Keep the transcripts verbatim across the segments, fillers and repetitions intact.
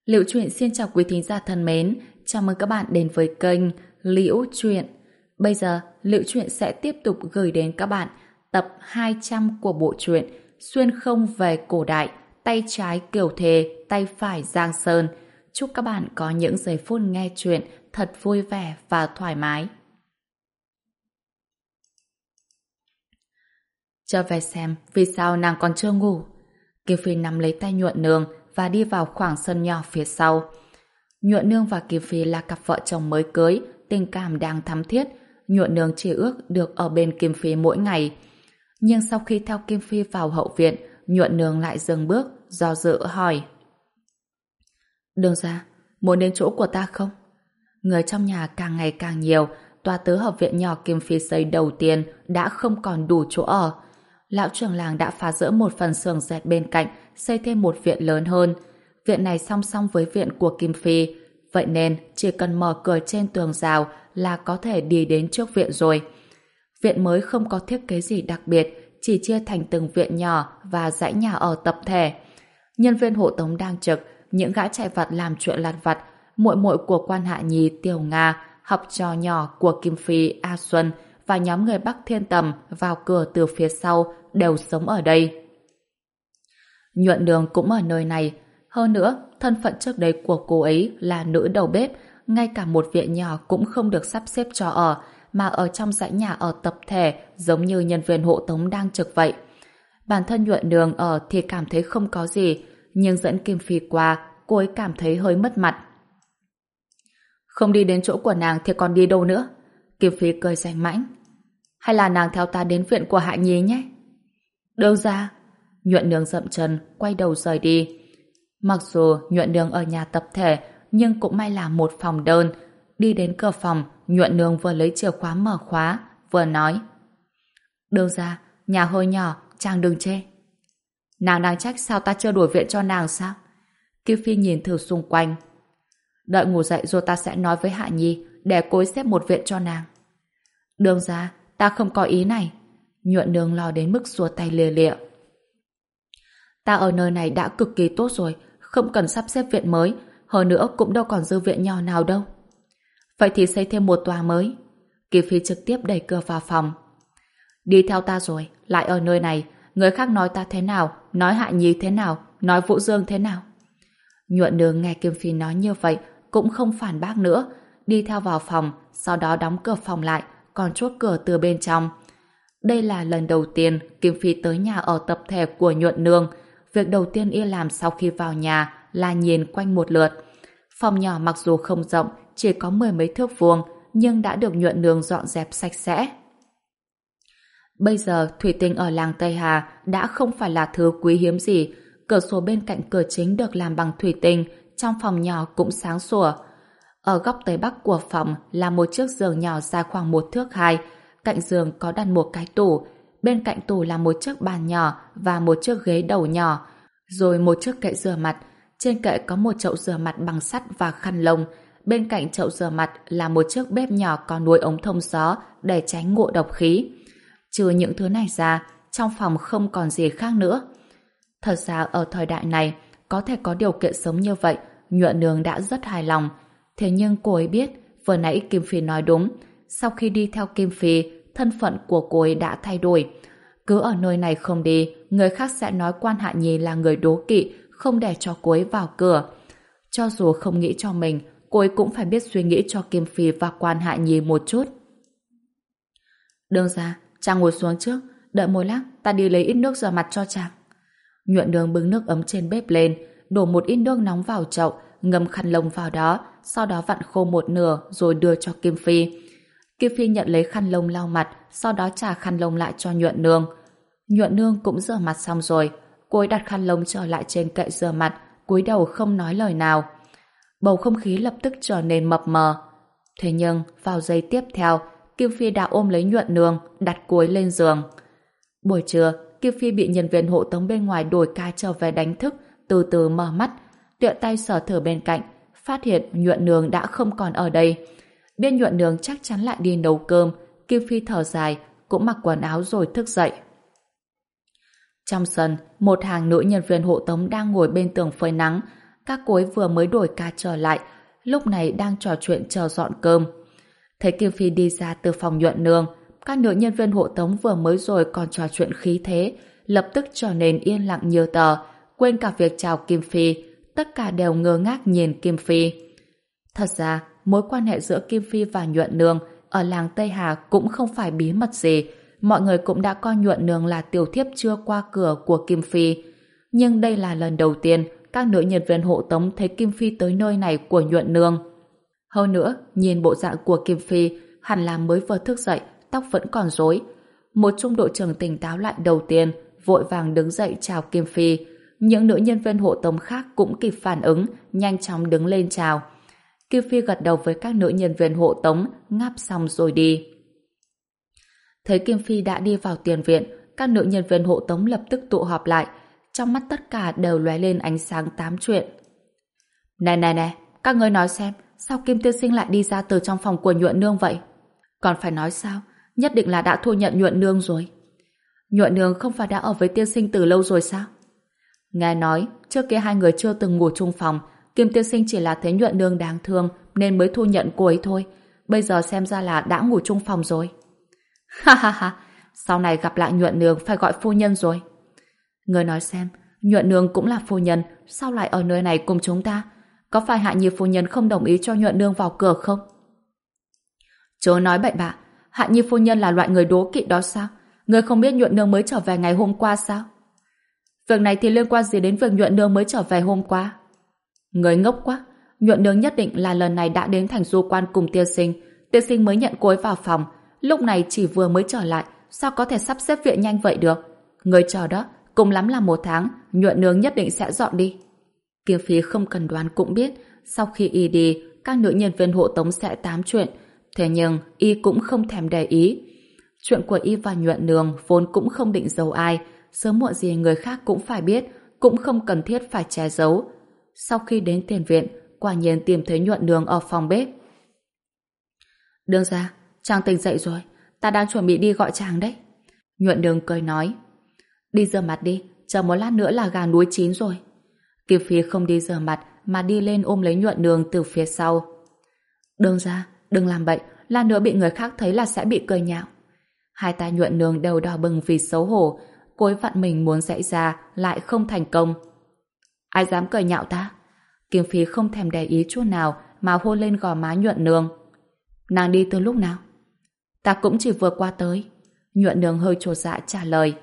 Liễu Chuyện xin chào quý thính giả thân mến, chào mừng các bạn đến với kênh Liễu Chuyện. Bây giờ, Liễu Chuyện sẽ tiếp tục gửi đến các bạn tập hai trăm của bộ truyện Xuyên không về cổ đại, tay trái Kiều Thề, tay phải Giang Sơn. Chúc các bạn có những giây phút nghe chuyện thật vui vẻ và thoải mái. Trở về xem vì sao nàng còn chưa ngủ. Kiều Phi nắm lấy tay Nhuận Nương và đi vào khoảng sân nhỏ phía sau. Nhuận Nương và Kiều Phi là cặp vợ chồng mới cưới, tình cảm đang thắm thiết. Nhuận Nương chỉ ước được ở bên Kim Phi mỗi ngày. Nhưng sau khi theo Kim Phi vào hậu viện, Nhuận Nương lại dừng bước, do dự hỏi: Đường ra, muốn đến chỗ của ta không? Người trong nhà càng ngày càng nhiều, tòa tứ hợp viện nhỏ Kim Phi xây đầu tiên đã không còn đủ chỗ ở. Lão trưởng làng đã phá rỡ một phần xưởng dệt bên cạnh, xây thêm một viện lớn hơn. Viện này song song với viện của Kim Phi, vậy nên chỉ cần mở cửa trên tường rào là có thể đi đến trước viện rồi. Viện mới không có thiết kế gì đặc biệt, chỉ chia thành từng viện nhỏ và dãy nhà ở tập thể. Nhân viên hộ tống đang trực, những gã chạy vặt làm chuyện lặt vặt, muội muội của quan hạ nhi Tiểu Nga, học trò nhỏ của Kim Phi A Xuân và nhóm người Bắc Thiên Tầm vào cửa từ phía sau đều sống ở đây. Nhuận Nương cũng ở nơi này. Hơn nữa, thân phận trước đây của cô ấy là nữ đầu bếp, ngay cả một viện nhỏ cũng không được sắp xếp cho ở, mà ở trong dãy nhà ở tập thể giống như nhân viên hộ tống đang trực vậy. Bản thân Nhuận Nương ở thì cảm thấy không có gì, nhưng dẫn Kim Phi qua, cô ấy cảm thấy hơi mất mặt. Không đi đến chỗ của nàng thì còn đi đâu nữa? Kim Phi cười danh mãnh. Hay là nàng theo ta đến viện của Hạ Nhi nhé? Đâu ra? Nhuận Nương dậm chân, quay đầu rời đi. Mặc dù Nhuận Nương ở nhà tập thể, nhưng cũng may là một phòng đơn. Đi đến cửa phòng, Nhuận Nương vừa lấy chìa khóa mở khóa, vừa nói: Đâu ra, nhà hơi nhỏ, chàng đừng chê. Nàng đang trách sao ta chưa đuổi viện cho nàng sao? Kim Phi nhìn thử xung quanh. Đợi ngủ dậy rồi ta sẽ nói với Hạ Nhi để cô ấy xếp một viện cho nàng. Đương ra, ta không có ý này. Nhuận Nương lo đến mức xua tay lia lịa. Ta ở nơi này đã cực kỳ tốt rồi, không cần sắp xếp viện mới, hơn nữa cũng đâu còn dư viện nhỏ nào đâu. Vậy thì xây thêm một tòa mới. Kim Phi trực tiếp đẩy cửa vào phòng. Đi theo ta rồi, lại ở nơi này, người khác nói ta thế nào, nói Hạ Nhi thế nào, nói Vũ Dương thế nào. Nhuận Nương nghe Kim Phi nói như vậy cũng không phản bác nữa, đi theo vào phòng, sau đó đóng cửa phòng lại, còn chốt cửa từ bên trong. Đây là lần đầu tiên Kim Phi tới nhà ở tập thể của Nhuận Nương. Việc đầu tiên y làm sau khi vào nhà là nhìn quanh một lượt. Phòng nhỏ mặc dù không rộng, chỉ có mười mấy thước vuông, nhưng đã được Nhuận Nương dọn dẹp sạch sẽ. Bây giờ thủy tinh ở làng Tây Hà đã không phải là thứ quý hiếm gì. Cửa sổ bên cạnh cửa chính được làm bằng thủy tinh, trong phòng nhỏ cũng sáng sủa. Ở góc tây bắc của phòng là một chiếc giường nhỏ dài khoảng một thước hai. Cạnh giường có đặt một cái tủ, bên cạnh tủ là một chiếc bàn nhỏ và một chiếc ghế đầu nhỏ, rồi một chiếc kệ rửa mặt. Trên kệ có một chậu rửa mặt bằng sắt và khăn lông. Bên cạnh chậu rửa mặt là một chiếc bếp nhỏ có nuôi ống thông gió để tránh ngộ độc khí. Trừ những thứ này ra, trong phòng không còn gì khác nữa. Thật ra ở thời đại này, có thể có điều kiện sống như vậy, Nhuận Nương đã rất hài lòng. Thế nhưng cô ấy biết, vừa nãy Kim Phi nói đúng. Sau khi đi theo Kim Phi, thân phận của cô ấy đã thay đổi. Cứ ở nơi này không đi, người khác sẽ nói quan Hạ Nhi là người đố kỵ, không để cho cô ấy vào cửa. Cho dù không nghĩ cho mình, cô ấy cũng phải biết suy nghĩ cho Kim Phi và quan Hạ Nhi một chút. Đương ra, chàng ngồi xuống trước, đợi một lát, ta đi lấy ít nước rửa mặt cho chàng. Nhuận Nương bưng nước ấm trên bếp lên, đổ một ít nước nóng vào chậu, ngâm khăn lông vào đó, sau đó vặn khô một nửa rồi đưa cho Kim Phi. Kim Phi nhận lấy khăn lông lau mặt, sau đó trả khăn lông lại cho Nhuận Nương. Nhuận Nương cũng rửa mặt xong rồi, cô ấy đặt khăn lông trở lại trên kệ rửa mặt, cúi đầu không nói lời nào. Bầu không khí lập tức trở nên mập mờ. Thế nhưng, vào giây tiếp theo, Kim Phi đã ôm lấy Nhuận Nương, đặt cô ấy lên giường. Buổi trưa, Kim Phi bị nhân viên hộ tống bên ngoài đổi ca trở về đánh thức, từ từ mở mắt, tiện tay sờ thử bên cạnh, phát hiện Nhuận Nương đã không còn ở đây. Biết Nhuận Nương chắc chắn lại đi nấu cơm, Kim Phi thở dài, cũng mặc quần áo rồi thức dậy. Trong sân, một hàng nữ nhân viên hộ tống đang ngồi bên tường phơi nắng. các cô ấy vừa mới đổi ca trở lại, lúc này đang trò chuyện chờ dọn cơm. Thấy Kim Phi đi ra từ phòng nhuận nương, các nữ nhân viên hộ tống vừa mới rồi còn trò chuyện khí thế, lập tức trở nên yên lặng như tờ, quên cả việc chào Kim Phi, tất cả đều ngơ ngác nhìn Kim Phi. Thật ra, mối quan hệ giữa Kim Phi và nhuận nương ở làng Tây Hà cũng không phải bí mật gì, mọi người cũng đã coi nhuận nương là tiểu thiếp chưa qua cửa của Kim Phi. Nhưng đây là lần đầu tiên các nữ nhân viên hộ tống thấy Kim Phi tới nơi này của nhuận nương. Hơn nữa, nhìn bộ dạng của Kim Phi, hẳn là mới vừa thức dậy, tóc vẫn còn rối. Một trung đội trưởng tỉnh táo lại đầu tiên, vội vàng đứng dậy chào Kim Phi. Những nữ nhân viên hộ tống khác cũng kịp phản ứng, nhanh chóng đứng lên chào. Kim Phi gật đầu với các nữ nhân viên hộ tống, ngáp xong rồi đi. Thấy Kim Phi đã đi vào tiền viện, các nữ nhân viên hộ tống lập tức tụ họp lại. Trong mắt tất cả đều lóe lên ánh sáng tám chuyện. Này này này, các ngươi nói xem, sao Kim tiên sinh lại đi ra từ trong phòng của nhuận nương vậy? Còn phải nói sao, nhất định là đã thu nhận nhuận nương rồi. Nhuận nương không phải đã ở với tiên sinh từ lâu rồi sao? Nghe nói, trước kia hai người chưa từng ngủ chung phòng, Kim tiên sinh chỉ là thấy nhuận nương đáng thương nên mới thu nhận cô ấy thôi. Bây giờ xem ra là đã ngủ chung phòng rồi. Ha ha ha, sau này gặp lại nhuận nương phải gọi phu nhân rồi. Người nói xem, nhuận nương cũng là phu nhân, sao lại ở nơi này cùng chúng ta? Có phải Hạ Nhi phu nhân không đồng ý cho nhuận nương vào cửa không? Chớ nói bậy bạ, Hạ Nhi phu nhân là loại người đố kỵ đó sao? Người không biết nhuận nương mới trở về ngày hôm qua sao? Việc này thì liên quan gì đến việc nhuận nương mới trở về hôm qua? Người ngốc quá, nhuận nương nhất định là lần này đã đến thành du quan cùng tiên sinh, tiên sinh mới nhận cô ấy vào phòng, lúc này chỉ vừa mới trở lại, sao có thể sắp xếp viện nhanh vậy được? Người chờ đó, cùng lắm là một tháng, nhuận nương nhất định sẽ dọn đi. Kim Phi không cần đoán cũng biết, sau khi y đi, các nữ nhân viên hộ tống sẽ tám chuyện, thế nhưng y cũng không thèm để ý. Chuyện của y và nhuận nương vốn cũng không định giấu ai, sớm muộn gì người khác cũng phải biết, cũng không cần thiết phải che giấu. Sau khi đến tiền viện, quả nhiên tìm thấy nhuận nương ở phòng bếp. Đương ra, chàng tỉnh dậy rồi, ta đang chuẩn bị đi gọi chàng đấy. Nhuận nương cười nói. Đi rửa mặt đi, chờ một lát nữa là gà núi chín rồi. Kim Phi không đi rửa mặt mà đi lên ôm lấy nhuận nương từ phía sau. Đương ra, đừng làm bậy, lát nữa bị người khác thấy là sẽ bị cười nhạo. Hai tay nhuận nương đều đỏ bừng vì xấu hổ, cô ấy vặn mình muốn dậy ra lại không thành công. Ai dám cười nhạo ta? Kim Phi không thèm để ý chút nào mà hôn lên gò má nhuận nương. Nàng đi từ lúc nào? Ta cũng chỉ vừa qua tới. Nhuận nương hơi chột dạ trả lời.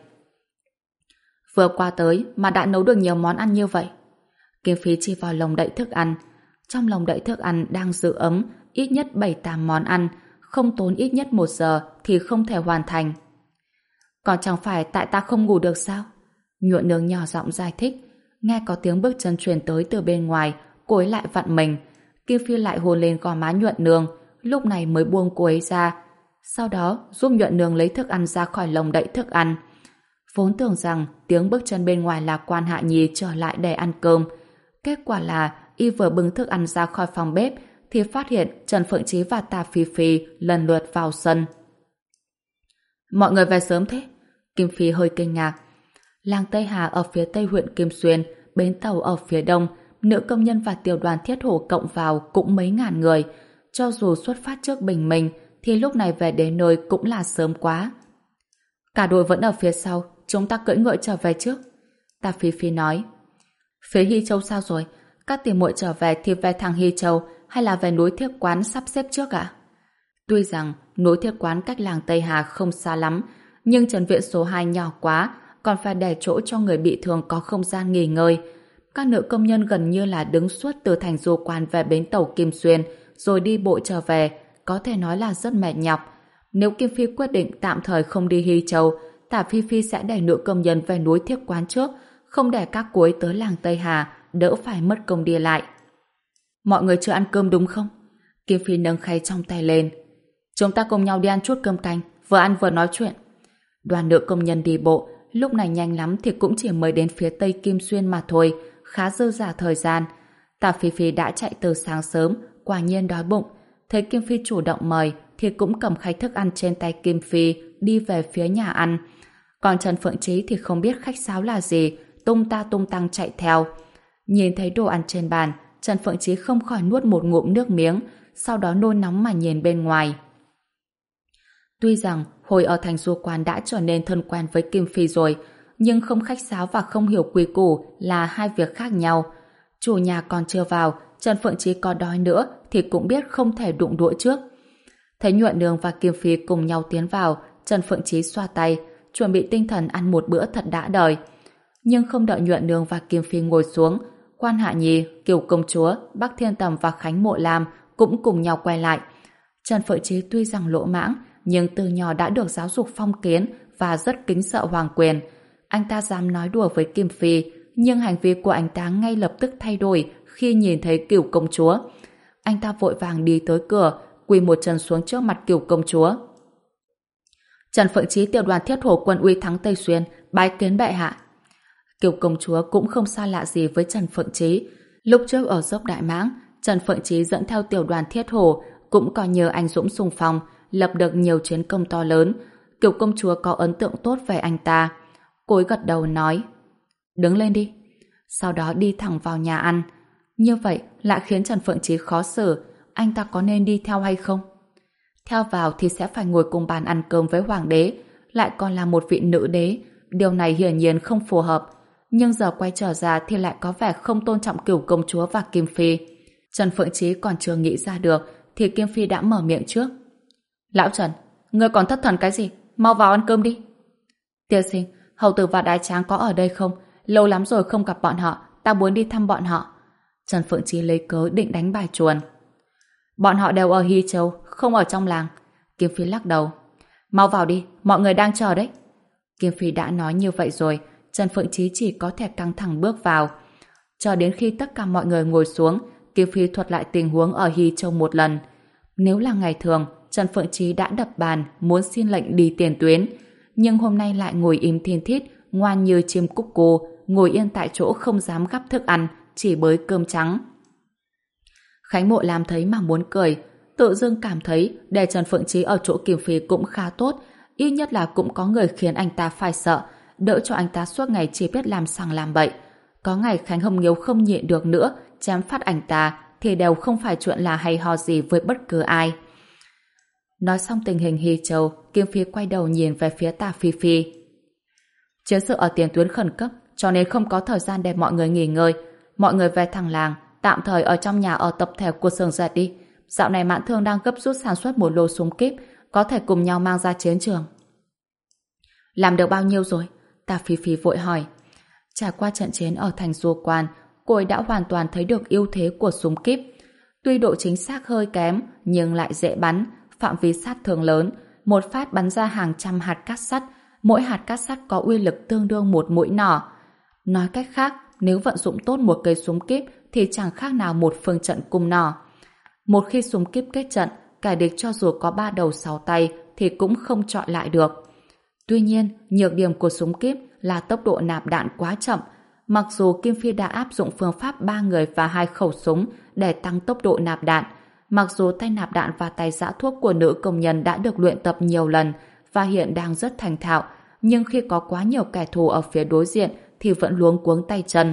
Vừa qua tới mà đã nấu được nhiều món ăn như vậy. Kim Phi chỉ vào lồng đậy thức ăn. Trong lồng đậy thức ăn đang giữ ấm ít nhất bảy tám món ăn, không tốn ít nhất một giờ thì không thể hoàn thành. Còn chẳng phải tại ta không ngủ được sao? Nhuận nương nhỏ giọng giải thích. Nghe có tiếng bước chân truyền tới từ bên ngoài, cô ấy lại vặn mình. Kim Phi lại hôn lên gò má nhuận nương, lúc này mới buông cô ấy ra. Sau đó giúp nhuận nương lấy thức ăn ra khỏi lồng đậy thức ăn. Vốn tưởng rằng tiếng bước chân bên ngoài là Quan Hạ Nhi trở lại để ăn cơm. Kết quả là y vừa bưng thức ăn ra khỏi phòng bếp thì phát hiện Trần Phượng Chí và Tà Phi Phi lần lượt vào sân. Mọi người về sớm thế? Kim Phi hơi kinh ngạc. Làng Tây Hà ở phía tây huyện Kim Xuyên, bến tàu ở phía đông, nữ công nhân và tiểu đoàn thiết hổ cộng vào cũng mấy ngàn người. Cho dù xuất phát trước bình minh thì lúc này về đến nơi cũng là sớm quá. Cả đội vẫn ở phía sau, chúng ta cưỡi ngựa trở về trước. Tà Phi Phi nói. Phía Hy Châu sao rồi? Các tỷ muội trở về thì về thẳng Hy Châu hay là về núi Thiết Quán sắp xếp trước ạ? Tuy rằng núi Thiết Quán cách làng Tây Hà không xa lắm, nhưng trần viện số hai nhỏ quá, còn phải để chỗ cho người bị thương có không gian nghỉ ngơi. Các nữ công nhân gần như là đứng suốt từ thành du quan về bến tàu Kim Xuyên, rồi đi bộ trở về, có thể nói là rất mệt nhọc. Nếu Kim Phi quyết định tạm thời không đi Hy Châu, Tả Phi Phi sẽ đẩy nữ công nhân về núi Thiết Quán trước, không để các cô ấy tới làng Tây Hà, đỡ phải mất công đi lại. Mọi người chưa ăn cơm đúng không? Kim Phi nâng khay trong tay lên. Chúng ta cùng nhau đi ăn chút cơm canh, vừa ăn vừa nói chuyện. Đoàn nữ công nhân đi bộ, lúc này nhanh lắm thì cũng chỉ mới đến phía tây Kim Xuyên mà thôi, khá dư dả thời gian. Tả Phi Phi đã chạy từ sáng sớm, quả nhiên đói bụng. Thấy Kim Phi chủ động mời thì cũng cầm khay thức ăn trên tay Kim Phi đi về phía nhà ăn. Còn Trần Phượng Chí thì không biết khách sáo là gì, tung ta tung tăng chạy theo. Nhìn thấy đồ ăn trên bàn, Trần Phượng Chí không khỏi nuốt một ngụm nước miếng, sau đó nôn nóng mà nhìn bên ngoài. Tuy rằng hồi ở thành du quan đã trở nên thân quen với Kim Phi rồi, nhưng không khách sáo và không hiểu quy củ là hai việc khác nhau. Chủ nhà còn chưa vào, Trần Phượng Chí có đói nữa thì cũng biết không thể đụng đũa trước. Thấy Nhuận Nương và Kim Phi cùng nhau tiến vào, Trần Phượng Chí xoa tay, chuẩn bị tinh thần ăn một bữa thật đã đời. Nhưng không đợi Nhuận Nương và Kim Phi ngồi xuống, Quan Hạ Nhi, Kiều Công Chúa, Bắc Thiên Tầm và Khánh Mộ Lam cũng cùng nhau quay lại. Trần Phượng Chí tuy rằng lỗ mãng, nhưng từ nhỏ đã được giáo dục phong kiến và rất kính sợ hoàng quyền. Anh ta dám nói đùa với Kim Phi, nhưng hành vi của anh ta ngay lập tức thay đổi khi nhìn thấy Cửu Công Chúa. Anh ta vội vàng đi tới cửa, quỳ một chân xuống trước mặt Cửu Công Chúa. Trần Phượng Chí, tiểu đoàn thiết hổ quân uy thắng Tây Xuyên, bái kiến bệ hạ. Cửu Công Chúa cũng không xa lạ gì với Trần Phượng Chí. Lúc trước ở dốc Đại Mãng, Trần Phượng Chí dẫn theo tiểu đoàn thiết hổ cũng có nhờ anh dũng xung phong, lập được nhiều chiến công to lớn. Cửu Công Chúa có ấn tượng tốt về anh ta. Cô ấy gật đầu nói: đứng lên đi. Sau đó đi thẳng vào nhà ăn. Như vậy lại khiến Trần Phượng Chí khó xử. Anh ta có nên đi theo hay không? Theo vào thì sẽ phải ngồi cùng bàn ăn cơm với hoàng đế, lại còn là một vị nữ đế. Điều này hiển nhiên không phù hợp. Nhưng giờ quay trở ra thì lại có vẻ không tôn trọng Cửu Công Chúa và Kim Phi. Trần Phượng Chí còn chưa nghĩ ra được thì Kim Phi đã mở miệng trước. Lão Trần, ngươi còn thất thần cái gì? Mau vào ăn cơm đi. Tiên sinh, hầu tử và đái tráng có ở đây không? Lâu lắm rồi không gặp bọn họ, ta muốn đi thăm bọn họ. Trần Phượng Chí lấy cớ định đánh bài chuồn. Bọn họ đều ở Hy Châu, không ở trong làng. Kim Phi lắc đầu. Mau vào đi, mọi người đang chờ đấy. Kim Phi đã nói như vậy rồi, Trần Phượng Chí chỉ có thể căng thẳng bước vào. Cho đến khi tất cả mọi người ngồi xuống, Kim Phi thuật lại tình huống ở Hy Châu một lần. Nếu là ngày thường, Trần Phượng Chí đã đập bàn muốn xin lệnh đi tiền tuyến, nhưng hôm nay lại ngồi im thiên thít, ngoan như chim cúc cô, ngồi yên tại chỗ không dám gắp thức ăn, chỉ bới cơm trắng. Khánh Mộ Lam thấy mà muốn cười, tự dưng cảm thấy để Trần Phượng Chí ở chỗ Kim Phi cũng khá tốt, ít nhất là cũng có người khiến anh ta phải sợ, đỡ cho anh ta suốt ngày chỉ biết làm sằng làm bậy. Có ngày Khánh Hồng Nghiếu không nhịn được nữa, chém phát anh ta, thì đều không phải chuyện là hay ho gì với bất cứ ai. Nói xong tình hình Hy Châu, Kim Phi quay đầu nhìn về phía Tả Phi Phi. Chiến sự ở tiền tuyến khẩn cấp, cho nên không có thời gian để mọi người nghỉ ngơi. Mọi người về thẳng làng, tạm thời ở trong nhà ở tập thể của xưởng dệt đi. Dạo này Mãn Thương đang gấp rút sản xuất một lô súng kíp, có thể cùng nhau mang ra chiến trường. Làm được bao nhiêu rồi? Tả Phi Phi vội hỏi. Trải qua trận chiến ở thành Du Quan, cô ấy đã hoàn toàn thấy được ưu thế của súng kíp. Tuy độ chính xác hơi kém, nhưng lại dễ bắn, phạm vi sát thương lớn, một phát bắn ra hàng trăm hạt cát sắt, mỗi hạt cát sắt có uy lực tương đương một mũi nỏ. Nói cách khác, nếu vận dụng tốt một cây súng kíp thì chẳng khác nào một phương trận cung nỏ. Một khi súng kíp kết trận, kẻ địch cho dù có ba đầu sáu tay thì cũng không chọi lại được. Tuy nhiên, nhược điểm của súng kíp là tốc độ nạp đạn quá chậm. Mặc dù Kim Phi đã áp dụng phương pháp ba người và hai khẩu súng để tăng tốc độ nạp đạn, mặc dù tay nạp đạn và tay giã thuốc của nữ công nhân đã được luyện tập nhiều lần và hiện đang rất thành thạo, nhưng khi có quá nhiều kẻ thù ở phía đối diện thì vẫn luống cuống tay chân.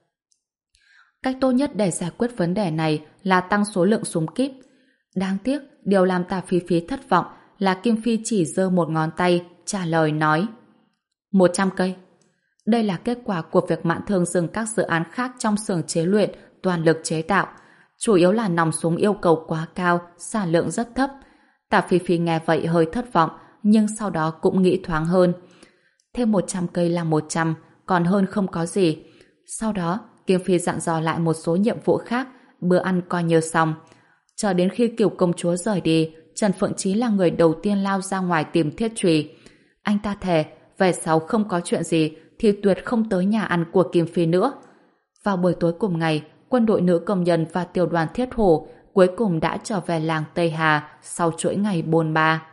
Cách tốt nhất để giải quyết vấn đề này là tăng số lượng súng kíp. Đáng tiếc, điều làm Tả Phi Phi thất vọng là Kim Phi chỉ giơ một ngón tay, trả lời nói một trăm cây. Đây là kết quả của việc Mãn Thương dừng các dự án khác trong xưởng chế luyện, toàn lực chế tạo. Chủ yếu là nòng súng yêu cầu quá cao, sản lượng rất thấp. Tả Phi Phi nghe vậy hơi thất vọng, nhưng sau đó cũng nghĩ thoáng hơn. Thêm một trăm cây là một trăm, còn hơn không có gì. Sau đó, Kim Phi dặn dò lại một số nhiệm vụ khác, bữa ăn coi như xong. Cho đến khi Kiều Công Chúa rời đi, Trần Phượng Chí là người đầu tiên lao ra ngoài tìm Thiết Trùy. Anh ta thề, về sau không có chuyện gì thì tuyệt không tới nhà ăn của Kim Phi nữa. Vào buổi tối cùng ngày, quân đội nữ công nhân và tiểu đoàn Thiết Hổ cuối cùng đã trở về làng Tây Hà sau chuỗi ngày bôn ba.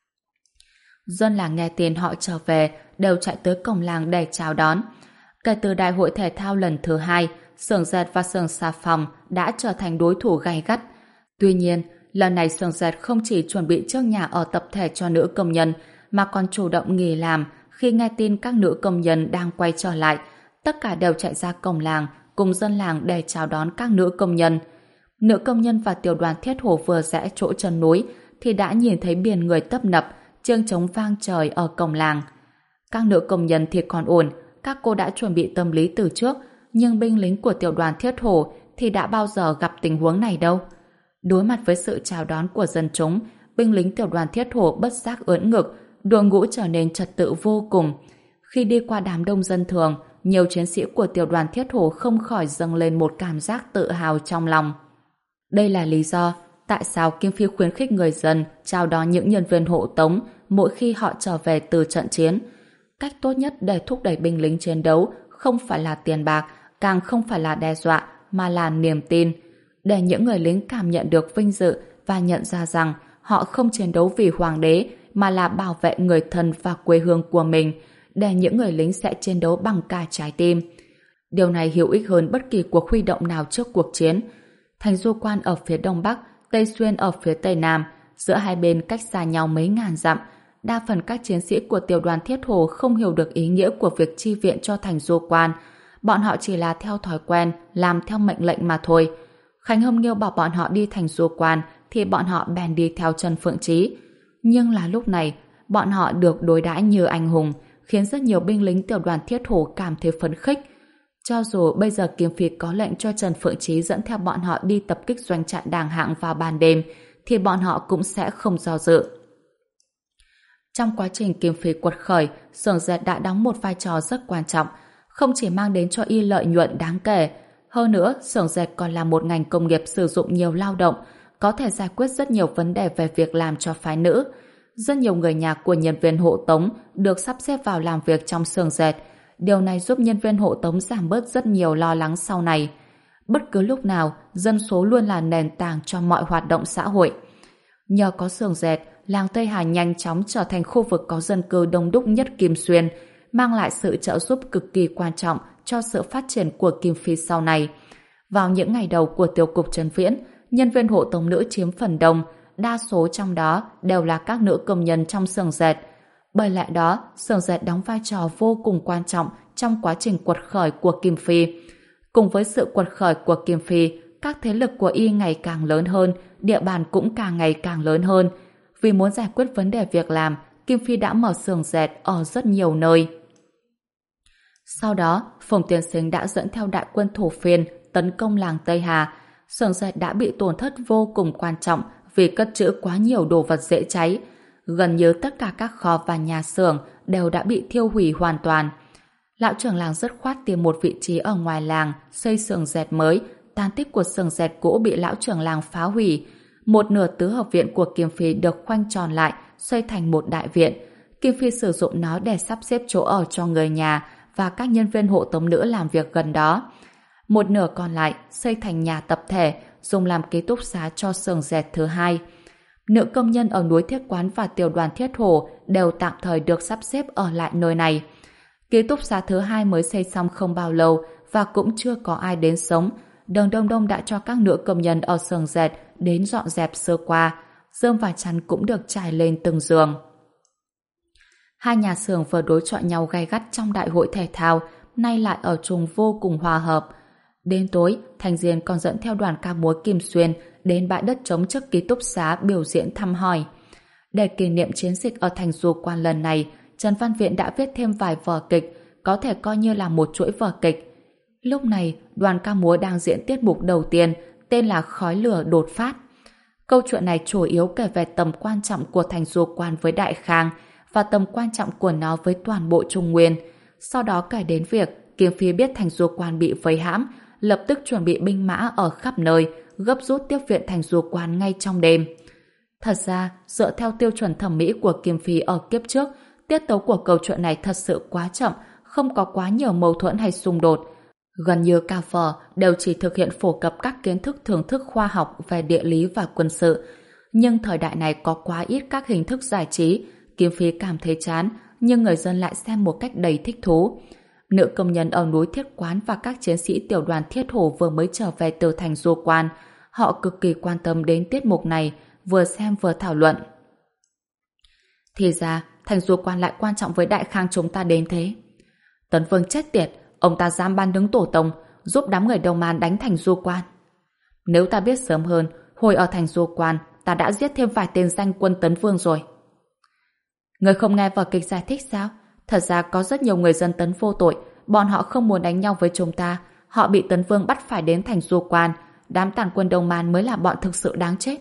Dân làng nghe tin họ trở về đều chạy tới cổng làng để chào đón. Kể từ đại hội thể thao lần thứ hai, xưởng dệt và xưởng xà phòng đã trở thành đối thủ gay gắt. Tuy nhiên, lần này xưởng dệt không chỉ chuẩn bị trước nhà ở tập thể cho nữ công nhân mà còn chủ động nghỉ làm. Khi nghe tin các nữ công nhân đang quay trở lại, tất cả đều chạy ra cổng làng cùng dân làng để chào đón các nữ công nhân. Nữ công nhân và tiểu đoàn thiết hổ vừa rẽ chỗ chân núi thì đã nhìn thấy biển người tấp nập, chiêng trống vang trời ở cổng làng. Các nữ công nhân thì còn ổn, các cô đã chuẩn bị tâm lý từ trước, nhưng binh lính của tiểu đoàn thiết hổ thì đã bao giờ gặp tình huống này đâu. Đối mặt với sự chào đón của dân chúng, binh lính tiểu đoàn thiết hổ bất giác ưỡn ngực, đội ngũ trở nên trật tự vô cùng. Khi đi qua đám đông dân thường, nhiều chiến sĩ của tiểu đoàn thiết hổ không khỏi dâng lên một cảm giác tự hào trong lòng. Đây là lý do tại sao Kim Phi khuyến khích người dân chào đón những nhân viên hộ tống mỗi khi họ trở về từ trận chiến. Cách tốt nhất để thúc đẩy binh lính chiến đấu không phải là tiền bạc, càng không phải là đe dọa, mà là niềm tin. Để những người lính cảm nhận được vinh dự và nhận ra rằng họ không chiến đấu vì hoàng đế mà là bảo vệ người thân và quê hương của mình, để những người lính sẽ chiến đấu bằng cả trái tim. Điều này hữu ích hơn bất kỳ cuộc huy động nào trước cuộc chiến. Thành Du Quan ở phía đông bắc, Tây Xuyên ở phía tây nam, giữa hai bên cách xa nhau mấy ngàn dặm. Đa phần các chiến sĩ của tiểu đoàn thiết hổ không hiểu được ý nghĩa của việc chi viện cho Thành Du Quan. Bọn họ chỉ là theo thói quen, làm theo mệnh lệnh mà thôi. Khánh Hâm Nghiêu bảo bọn họ đi Thành Du Quan thì bọn họ bèn đi theo Trần Phượng Chí. Nhưng là lúc này, bọn họ được đối đãi như anh hùng, khiến rất nhiều binh lính tiểu đoàn thiết hổ cảm thấy phấn khích. Cho dù bây giờ Kiếm Phi có lệnh cho Trần Phượng Chí dẫn theo bọn họ đi tập kích doanh trại Đàng Hạng vào ban đêm, thì bọn họ cũng sẽ không do dự. Trong quá trình Kiếm Phi quật khởi, xưởng dệt đã đóng một vai trò rất quan trọng, không chỉ mang đến cho y lợi nhuận đáng kể. Hơn nữa, xưởng dệt còn là một ngành công nghiệp sử dụng nhiều lao động, có thể giải quyết rất nhiều vấn đề về việc làm cho phái nữ. Rất nhiều người nhà của nhân viên hộ tống được sắp xếp vào làm việc trong xưởng dệt. Điều này giúp nhân viên hộ tống giảm bớt rất nhiều lo lắng sau này. Bất cứ lúc nào, dân số luôn là nền tảng cho mọi hoạt động xã hội. Nhờ có xưởng dệt, làng Tây Hà nhanh chóng trở thành khu vực có dân cư đông đúc nhất Kim Xuyên, mang lại sự trợ giúp cực kỳ quan trọng cho sự phát triển của Kim Phi sau này. Vào những ngày đầu của tiêu cục Trấn Viễn, nhân viên hộ tống nữ chiếm phần đông, đa số trong đó đều là các nữ công nhân trong xưởng dệt. Bởi lẽ đó, xưởng dệt đóng vai trò vô cùng quan trọng trong quá trình quật khởi của Kim Phi. Cùng với sự quật khởi của Kim Phi, các thế lực của y ngày càng lớn hơn, địa bàn cũng càng ngày càng lớn hơn. Vì muốn giải quyết vấn đề việc làm, Kim Phi đã mở xưởng dệt ở rất nhiều nơi. Sau đó, Phùng Tiên Sinh đã dẫn theo đại quân thổ phiên tấn công làng Tây Hà. Xưởng dệt đã bị tổn thất vô cùng quan trọng vì cất trữ quá nhiều đồ vật dễ cháy. Gần như tất cả các kho và nhà xưởng đều đã bị thiêu hủy hoàn toàn. Lão trưởng làng dứt khoát tìm một vị trí ở ngoài làng xây xưởng dệt mới. Tàn tích của xưởng dệt cũ bị lão trưởng làng phá hủy. Một nửa tứ hợp viện của Kim Phi được khoanh tròn lại, xây thành một đại viện. Kim Phi sử dụng nó để sắp xếp chỗ ở cho người nhà và các nhân viên hộ tống nữ làm việc gần đó. Một nửa còn lại xây thành nhà tập thể, dùng làm ký túc xá cho xưởng dệt thứ hai. Nữ công nhân ở núi Thiết Quán và tiểu đoàn Thiết Hổ đều tạm thời được sắp xếp ở lại nơi này. Ký túc xá thứ hai mới xây xong không bao lâu và cũng chưa có ai đến sống. Đường Đông Đông đã cho các nữ công nhân ở xưởng dệt đến dọn dẹp sơ qua. Rơm và chăn cũng được trải lên từng giường. Hai nhà xưởng vừa đối chọi nhau gay gắt trong đại hội thể thao, nay lại ở chung vô cùng hòa hợp. Đến tối, Thành Diên còn dẫn theo đoàn ca múa Kim Xuyên đến bãi đất trống trước ký túc xá biểu diễn thăm hỏi. Để kỷ niệm chiến dịch ở Thành Du Quan lần này, Trần Văn Viện đã viết thêm vài vở kịch, có thể coi như là một chuỗi vở kịch. Lúc này, đoàn ca múa đang diễn tiết mục đầu tiên, tên là Khói lửa đột phát. Câu chuyện này chủ yếu kể về tầm quan trọng của Thành Du Quan với Đại Khang và tầm quan trọng của nó với toàn bộ Trung Nguyên. Sau đó kể đến việc Kiếm Phi biết Thành Du Quan bị vây hãm, lập tức chuẩn bị binh mã ở khắp nơi, gấp rút tiếp viện Thành Du Quan ngay trong đêm. Thật ra, dựa theo tiêu chuẩn thẩm mỹ của Kiếm Phi ở kiếp trước, tiết tấu của câu chuyện này thật sự quá chậm, không có quá nhiều mâu thuẫn hay xung đột. Gần như cả vở đều chỉ thực hiện phổ cập các kiến thức thưởng thức khoa học về địa lý và quân sự. Nhưng thời đại này có quá ít các hình thức giải trí, Kiếm Phi cảm thấy chán, nhưng người dân lại xem một cách đầy thích thú. Nữ công nhân ở núi Thiết Quán và các chiến sĩ tiểu đoàn Thiết Hổ vừa mới trở về từ Thành Du Quan, họ cực kỳ quan tâm đến tiết mục này, vừa xem vừa thảo luận. Thì ra, Thành Du Quan lại quan trọng với Đại Khang chúng ta đến thế. Tấn Vương chết tiệt, ông ta dám ban đứng tổ tông, giúp đám người Đông Man đánh thành Du Quan. Nếu ta biết sớm hơn, hồi ở thành Du Quan, ta đã giết thêm vài tên danh quân Tấn Vương rồi. Người không nghe vở kịch giải thích sao? Thật ra có rất nhiều người dân Tấn vô tội, bọn họ không muốn đánh nhau với chúng ta, họ bị Tấn Vương bắt phải đến thành Du Quan, đám tàn quân Đông Man mới là bọn thực sự đáng chết.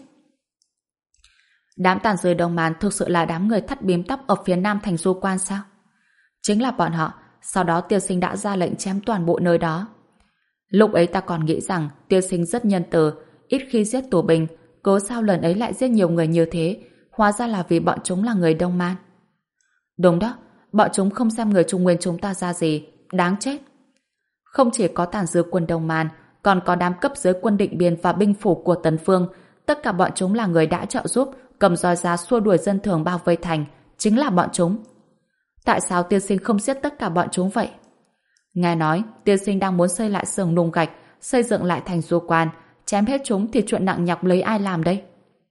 Đám tàn dư Đông Man thực sự là đám người thắt bím tóc ở phía nam thành Du Quan sao? Chính là bọn họ, sau đó Tiêu Sinh đã ra lệnh chém toàn bộ nơi đó. Lúc ấy ta còn nghĩ rằng Tiêu Sinh rất nhân từ, ít khi giết tù binh, cớ sao lần ấy lại giết nhiều người như thế, hóa ra là vì bọn chúng là người Đông Man. Đúng đó, bọn chúng không xem người Trung Nguyên chúng ta ra gì, đáng chết. Không chỉ có tàn dư quân Đông Man, còn có đám cấp dưới quân định biên và binh phủ của Tấn Phương, tất cả bọn chúng là người đã trợ giúp, cầm roi ra xua đuổi dân thường bao vây thành, chính là bọn chúng. Tại sao Tiên Sinh không giết tất cả bọn chúng vậy? Nghe nói, Tiên Sinh đang muốn xây lại xưởng nung gạch, xây dựng lại thành Du Quan, chém hết chúng thì chuyện nặng nhọc lấy ai làm đây?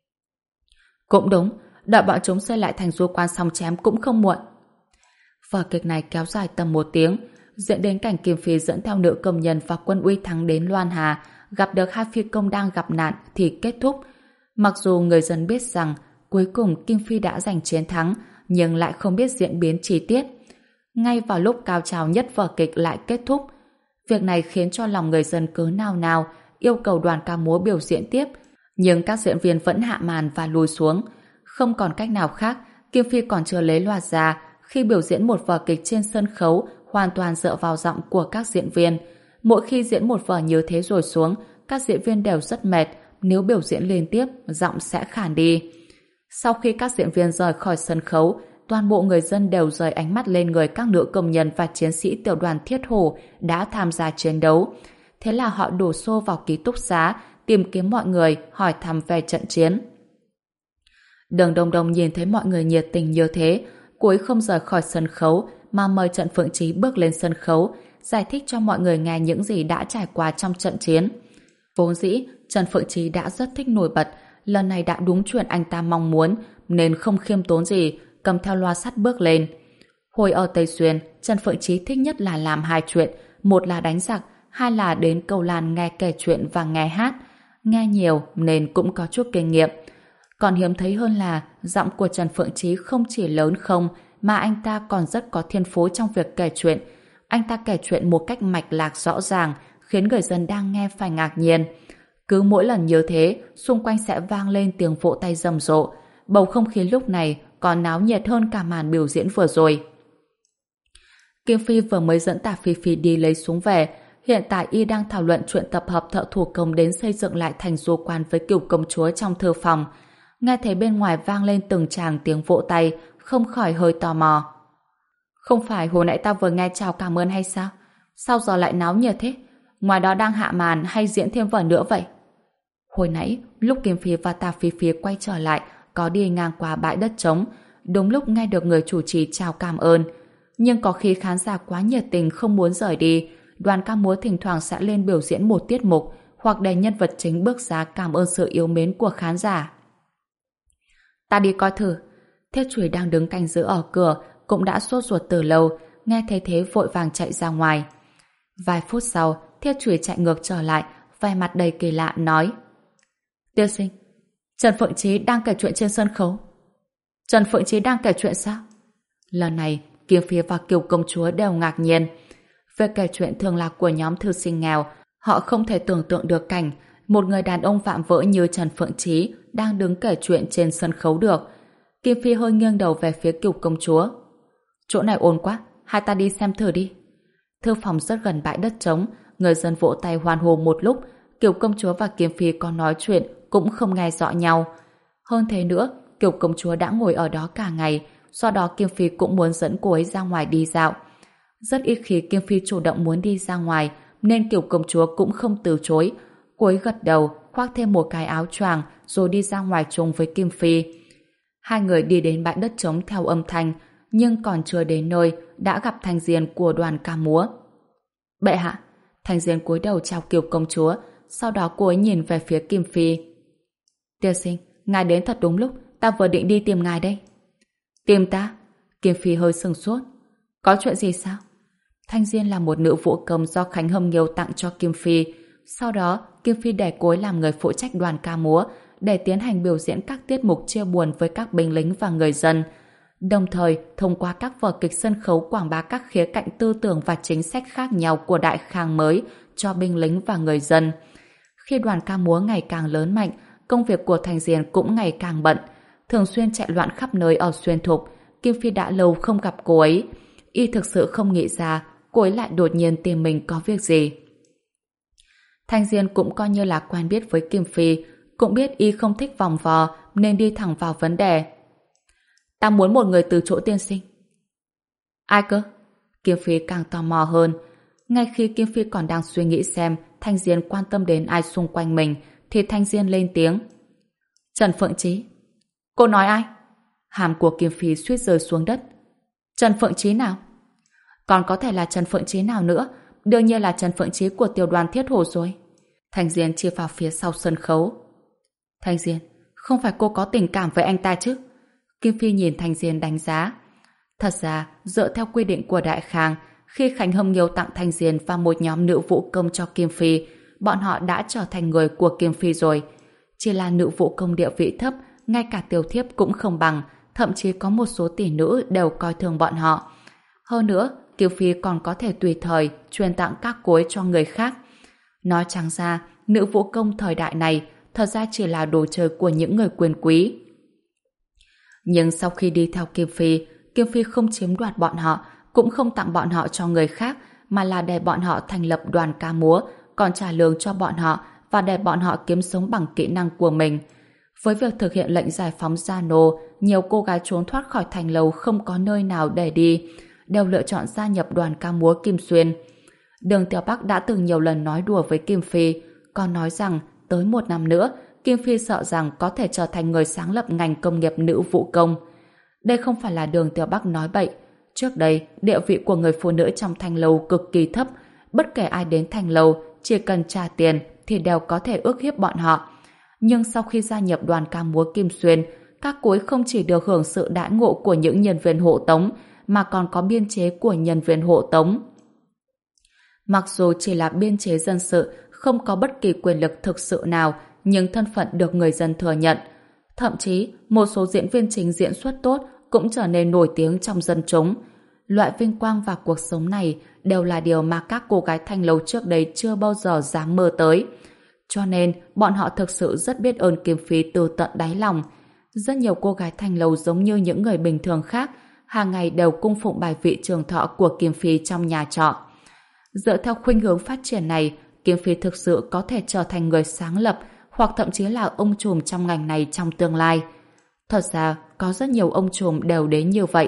Cũng đúng, đợi bọn chúng xây lại thành Du Quan xong chém cũng không muộn. Vở kịch này kéo dài tầm một tiếng, diễn đến cảnh Kim Phi dẫn theo nữ công nhân và quân Uy Thắng đến Loan Hà, gặp được hai phi công đang gặp nạn thì kết thúc. Mặc dù người dân biết rằng cuối cùng Kim Phi đã giành chiến thắng, nhưng lại không biết diễn biến chi tiết. Ngay vào lúc cao trào nhất vở kịch lại kết thúc. Việc này khiến cho lòng người dân cứ nao nao, yêu cầu đoàn ca múa biểu diễn tiếp, nhưng các diễn viên vẫn hạ màn và lùi xuống. Không còn cách nào khác, Kim Phi còn chưa lấy loạt ra khi biểu diễn một vở kịch trên sân khấu hoàn toàn dựa vào giọng của các diễn viên. Mỗi khi diễn một vở như thế rồi xuống, các diễn viên đều rất mệt, nếu biểu diễn liên tiếp, giọng sẽ khàn đi. Sau khi các diễn viên rời khỏi sân khấu, toàn bộ người dân đều rời ánh mắt lên người các nữ công nhân và chiến sĩ tiểu đoàn Thiết Hổ đã tham gia chiến đấu. Thế là họ đổ xô vào ký túc xá, tìm kiếm mọi người, hỏi thăm về trận chiến. Đường Đông Đông nhìn thấy mọi người nhiệt tình như thế, cô ấy không rời khỏi sân khấu mà mời Trần Phượng Chí bước lên sân khấu, giải thích cho mọi người nghe những gì đã trải qua trong trận chiến. Vốn dĩ, Trần Phượng Chí đã rất thích nổi bật, lần này đã đúng chuyện anh ta mong muốn, nên không khiêm tốn gì, cầm theo loa sắt bước lên. Hồi ở Tây Xuyên, Trần Phượng Chí thích nhất là làm hai chuyện, một là đánh giặc, hai là đến cầu làn nghe kể chuyện và nghe hát. Nghe nhiều nên cũng có chút kinh nghiệm. Còn hiếm thấy hơn là giọng của Trần Phượng Chí không chỉ lớn không, mà anh ta còn rất có thiên phú trong việc kể chuyện. Anh ta kể chuyện một cách mạch lạc rõ ràng, khiến người dân đang nghe phải ngạc nhiên. Cứ mỗi lần như thế, xung quanh sẽ vang lên tiếng vỗ tay rầm rộ. Bầu không khí lúc này còn náo nhiệt hơn cả màn biểu diễn vừa rồi. Kim Phi vừa mới dẫn Tả Phi Phi đi lấy súng về. Hiện tại y đang thảo luận chuyện tập hợp thợ thủ công đến xây dựng lại thành Du Quan với Cửu công chúa trong thư phòng. Nghe thấy bên ngoài vang lên từng tràng tiếng vỗ tay, không khỏi hơi tò mò. Không phải hồi nãy ta vừa nghe chào cảm ơn hay sao? Sao giờ lại náo nhiệt thế? Ngoài đó đang hạ màn hay diễn thêm vở nữa vậy? Hồi nãy, lúc Kim Phi và Tả Phi Phi quay trở lại, có đi ngang qua bãi đất trống, đúng lúc nghe được người chủ trì chào cảm ơn. Nhưng có khi khán giả quá nhiệt tình không muốn rời đi, đoàn ca múa thỉnh thoảng sẽ lên biểu diễn một tiết mục hoặc để nhân vật chính bước ra cảm ơn sự yêu mến của khán giả. Ta đi coi thử. Thiết Chùy đang đứng canh giữ ở cửa, cũng đã sốt ruột từ lâu, nghe thấy thế vội vàng chạy ra ngoài. Vài phút sau, Thiết Chùy chạy ngược trở lại, vẻ mặt đầy kỳ lạ nói: Tiêu Sinh, Trần Phượng Chí đang kể chuyện trên sân khấu. Trần Phượng Chí đang kể chuyện sao? Lần này, Kim Phi và Kiều công chúa đều ngạc nhiên. Việc kể chuyện thường là của nhóm thư sinh nghèo, họ không thể tưởng tượng được cảnh một người đàn ông vạm vỡ như Trần Phượng Chí đang đứng kể chuyện trên sân khấu được. Kim Phi hơi nghiêng đầu về phía Kiều công chúa. Chỗ này ồn quá, hai ta đi xem thử đi. Thư phòng rất gần bãi đất trống, người dân vỗ tay hoan hô một lúc. Kiều công chúa và Kim Phi có nói chuyện cũng không nghe rõ nhau. Hơn thế nữa, Kiều công chúa đã ngồi ở đó cả ngày, do đó Kim Phi cũng muốn dẫn cô ấy ra ngoài đi dạo. Rất ít khi Kim Phi chủ động muốn đi ra ngoài, nên Kiều công chúa cũng không từ chối. Cô ấy gật đầu, khoác thêm một cái áo choàng rồi đi ra ngoài chung với Kim Phi. Hai người đi đến bãi đất trống theo âm thanh, nhưng còn chưa đến nơi đã gặp thành viên của đoàn ca múa. Bệ hạ, thành viên cúi đầu chào Kiều công chúa, sau đó cô ấy nhìn về phía Kim Phi. Tiêu Sinh, ngài đến thật đúng lúc, ta vừa định đi tìm ngài đây. Tìm ta? Kim Phi hơi sừng sốt. Có chuyện gì sao? Thanh Diên là một nữ vũ công do Khánh Hâm Nghiêu tặng cho Kim Phi. Sau đó, Kim Phi để cô ấy làm người phụ trách đoàn ca múa để tiến hành biểu diễn các tiết mục chia buồn với các binh lính và người dân. Đồng thời, thông qua các vở kịch sân khấu quảng bá các khía cạnh tư tưởng và chính sách khác nhau của Đại Khang mới cho binh lính và người dân. Khi đoàn ca múa ngày càng lớn mạnh, công việc của Thanh Diên cũng ngày càng bận. Thường xuyên chạy loạn khắp nơi ở Xuyên Thục, Kim Phi đã lâu không gặp cô ấy. Y thực sự không nghĩ ra cô ấy lại đột nhiên tìm mình có việc gì. Thanh Diên cũng coi như là quen biết với Kim Phi, cũng biết y không thích vòng vò nên đi thẳng vào vấn đề. Ta muốn một người từ chỗ tiên sinh. Ai cơ? Kim Phi càng tò mò hơn. Ngay khi Kim Phi còn đang suy nghĩ xem Thanh Diên quan tâm đến ai xung quanh mình thì Thanh Diên lên tiếng. Trần Phượng Chí. Cô nói ai? Hàm của Kim Phi suýt rơi xuống đất. Trần Phượng Chí nào? Còn có thể là Trần Phượng Chí nào nữa? Đương nhiên là Trần Phượng Chí của tiểu đoàn Thiết Hồ rồi. Thanh Diên chia vào phía sau sân khấu. Thanh Diên, không phải cô có tình cảm với anh ta chứ? Kim Phi nhìn Thanh Diên đánh giá. Thật ra, dựa theo quy định của Đại Khang, khi Khánh Hâm Nghiêu tặng Thanh Diên và một nhóm nữ vũ công cho Kim Phi, bọn họ đã trở thành người của Kim Phi rồi. Chỉ là nữ vũ công địa vị thấp, ngay cả tiểu thiếp cũng không bằng, thậm chí có một số tỷ nữ đều coi thường bọn họ. Hơn nữa, Kim Phi còn có thể tùy thời truyền tặng các cối cho người khác. Nói chẳng ra, nữ vũ công thời đại này thật ra chỉ là đồ chơi của những người quyền quý. Nhưng sau khi đi theo Kim Phi, Kim Phi không chiếm đoạt bọn họ, cũng không tặng bọn họ cho người khác, mà là để bọn họ thành lập đoàn ca múa, còn trả lương cho bọn họ và để bọn họ kiếm sống bằng kỹ năng của mình. Với việc thực hiện lệnh giải phóng Gia Nô, nhiều cô gái trốn thoát khỏi thành lầu không có nơi nào để đi, đều lựa chọn gia nhập đoàn ca múa Kim Xuyên. Đường Tiểu Bắc đã từng nhiều lần nói đùa với Kim Phi, còn nói rằng tới một năm nữa, Kim Phi sợ rằng có thể trở thành người sáng lập ngành công nghiệp nữ vũ công. Đây không phải là Đường Tiểu Bắc nói bậy. Trước đây, địa vị của người phụ nữ trong thanh lâu cực kỳ thấp. Bất kể ai đến thanh lâu, chỉ cần trả tiền thì đều có thể ức hiếp bọn họ. Nhưng sau khi gia nhập đoàn ca múa Kim Xuyên, các cô ấy không chỉ được hưởng sự đãi ngộ của những nhân viên hộ tống, mà còn có biên chế của nhân viên hộ tống. Mặc dù chỉ là biên chế dân sự, không có bất kỳ quyền lực thực sự nào, nhưng thân phận được người dân thừa nhận. Thậm chí, một số diễn viên chính diễn xuất tốt cũng trở nên nổi tiếng trong dân chúng. Loại vinh quang và cuộc sống này đều là điều mà các cô gái thanh lâu trước đây chưa bao giờ dám mơ tới. Cho nên, bọn họ thực sự rất biết ơn Kim Phi từ tận đáy lòng. Rất nhiều cô gái thanh lâu giống như những người bình thường khác, hàng ngày đều cung phụng bài vị trường thọ của Kim Phi trong nhà trọ. Dựa theo khuynh hướng phát triển này, Kim Phi thực sự có thể trở thành người sáng lập hoặc thậm chí là ông trùm trong ngành này trong tương lai. Thật ra, có rất nhiều ông trùm đều đến như vậy.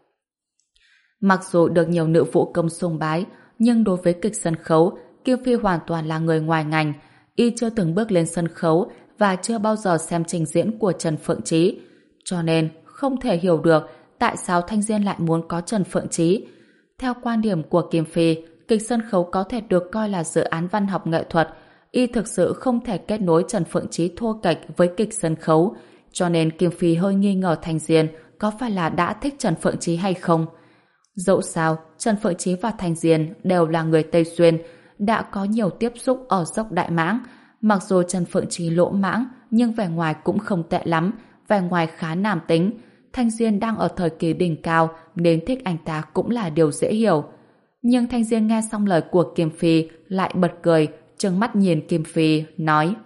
Mặc dù được nhiều nữ vũ công sùng bái, nhưng đối với kịch sân khấu, Kim Phi hoàn toàn là người ngoài ngành. Y chưa từng bước lên sân khấu và chưa bao giờ xem trình diễn của Trần Phượng Chí. Cho nên, không thể hiểu được tại sao Thanh Diên lại muốn có Trần Phượng Chí. Theo quan điểm của Kim Phi, kịch sân khấu có thể được coi là dự án văn học nghệ thuật. Y thực sự không thể kết nối Trần Phượng Chí thô kệch với kịch sân khấu. Cho nên Kim Phi hơi nghi ngờ Thanh Diên có phải là đã thích Trần Phượng Chí hay không. Dẫu sao, Trần Phượng Chí và Thanh Diên đều là người Tây Xuyên, đã có nhiều tiếp xúc ở dốc Đại Mãng. Mặc dù Trần Phượng Chí lỗ mãng, nhưng vẻ ngoài cũng không tệ lắm, vẻ ngoài khá nam tính. Thanh Diên đang ở thời kỳ đỉnh cao nên thích anh ta cũng là điều dễ hiểu. Nhưng Thanh Diên nghe xong lời của Kim Phi lại bật cười, trừng mắt nhìn Kim Phi, nói: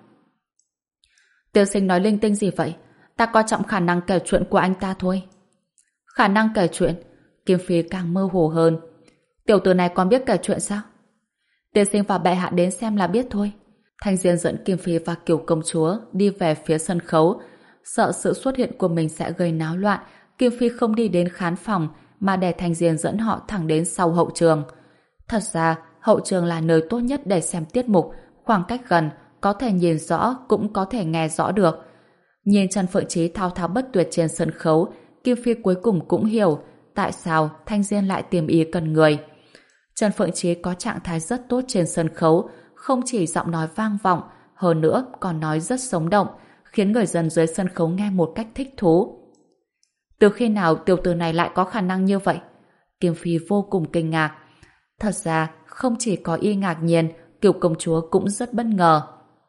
Tiểu sinh nói linh tinh gì vậy? Ta coi trọng khả năng kể chuyện của anh ta thôi. Khả năng kể chuyện? Kim Phi càng mơ hồ hơn. Tiểu tử này còn biết kể chuyện sao? Tiểu sinh và bệ hạ đến xem là biết thôi. Thanh Diên dẫn Kim Phi và Kiều công chúa đi về phía sân khấu. Sợ sự xuất hiện của mình sẽ gây náo loạn, Kim Phi không đi đến khán phòng mà để Thanh Diên dẫn họ thẳng đến sau hậu trường. Thật ra, hậu trường là nơi tốt nhất để xem tiết mục, khoảng cách gần, có thể nhìn rõ cũng có thể nghe rõ được. Nhìn Trần Phượng Chí thao thao bất tuyệt trên sân khấu, Kim Phi cuối cùng cũng hiểu tại sao Thanh Diên lại tìm ý cần người. Trần Phượng Chí có trạng thái rất tốt trên sân khấu, không chỉ giọng nói vang vọng, hơn nữa còn nói rất sống động, khiến người dân dưới sân khấu nghe một cách thích thú. Từ khi nào tiểu tử này lại có khả năng như vậy? Kim Phi vô cùng kinh ngạc. Thật ra, không chỉ có y ngạc nhiên, Kiều công chúa cũng rất bất ngờ.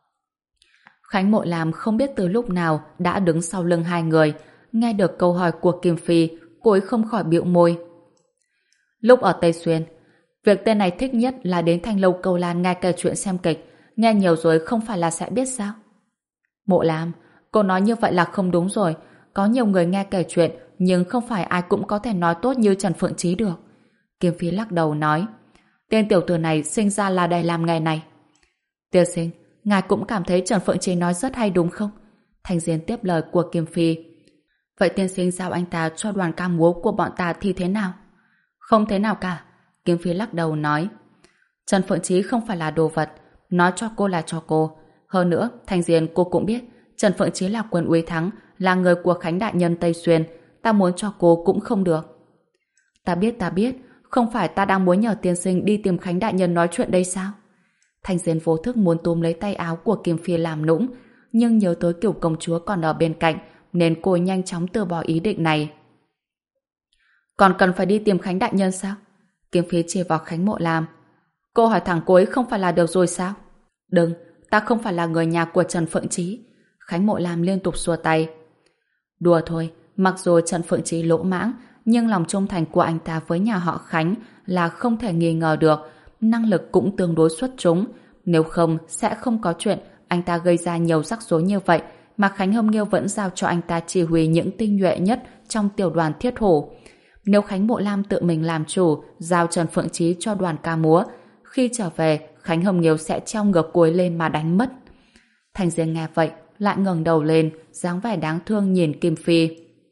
Khánh Mộ Lam không biết từ lúc nào đã đứng sau lưng hai người. Nghe được câu hỏi của Kim Phi, cô ấy không khỏi bĩu môi. Lúc ở Tây Xuyên, việc tên này thích nhất là đến Thanh Lâu Câu Lan nghe kể chuyện xem kịch. Nghe nhiều rồi không phải là sẽ biết sao? Mộ Lam, cô nói như vậy là không đúng rồi. Có nhiều người nghe kể chuyện, nhưng không phải ai cũng có thể nói tốt như Trần Phượng Chí được. Kim Phi lắc đầu nói, tên tiểu tử này sinh ra là để làm nghề này. Tiên sinh, ngài cũng cảm thấy Trần Phượng Chí nói rất hay đúng không? Thanh Diên tiếp lời của Kim Phi. Vậy tiên sinh giao anh ta cho đoàn ca múa của bọn ta thì thế nào? Không thế nào cả. Kim Phi lắc đầu nói, Trần Phượng Chí không phải là đồ vật, nói cho cô là cho cô. Hơn nữa, Thanh Diên cô cũng biết, Trần Phượng Chí là quân uy thắng, là người của Khánh Đại Nhân Tây Xuyên, ta muốn cho cô cũng không được. Ta biết ta biết, không phải ta đang muốn nhờ tiên sinh đi tìm Khánh Đại Nhân nói chuyện đây sao? Thanh Diên vô thức muốn túm lấy tay áo của Kim Phi làm nũng, nhưng nhớ tới Kiều công chúa còn ở bên cạnh, nên cô nhanh chóng từ bỏ ý định này. Còn cần phải đi tìm Khánh Đại Nhân sao? Kim Phi chỉ vào Khánh Mộ Lam. Cô hỏi thẳng cô ấy không phải là được rồi sao? Đừng, ta không phải là người nhà của Trần Phượng Chí. Khánh Mộ Lam liên tục xua tay. Đùa thôi, mặc dù Trần Phượng Chí lỗ mãng, nhưng lòng trung thành của anh ta với nhà họ Khánh là không thể nghi ngờ được, năng lực cũng tương đối xuất chúng. Nếu không, sẽ không có chuyện anh ta gây ra nhiều rắc rối như vậy, mà Khánh Hồng Nghiêu vẫn giao cho anh ta chỉ huy những tinh nhuệ nhất trong tiểu đoàn Thiết Hổ. Nếu Khánh Mộ Lam tự mình làm chủ, giao Trần Phượng Chí cho đoàn ca múa, khi trở về, Khánh Hồng Nghiêu sẽ treo ngược cô ấy lên mà đánh mất. Thanh Diên nghe vậy, lại ngẩng đầu lên, dáng vẻ đáng thương nhìn Kim Phi.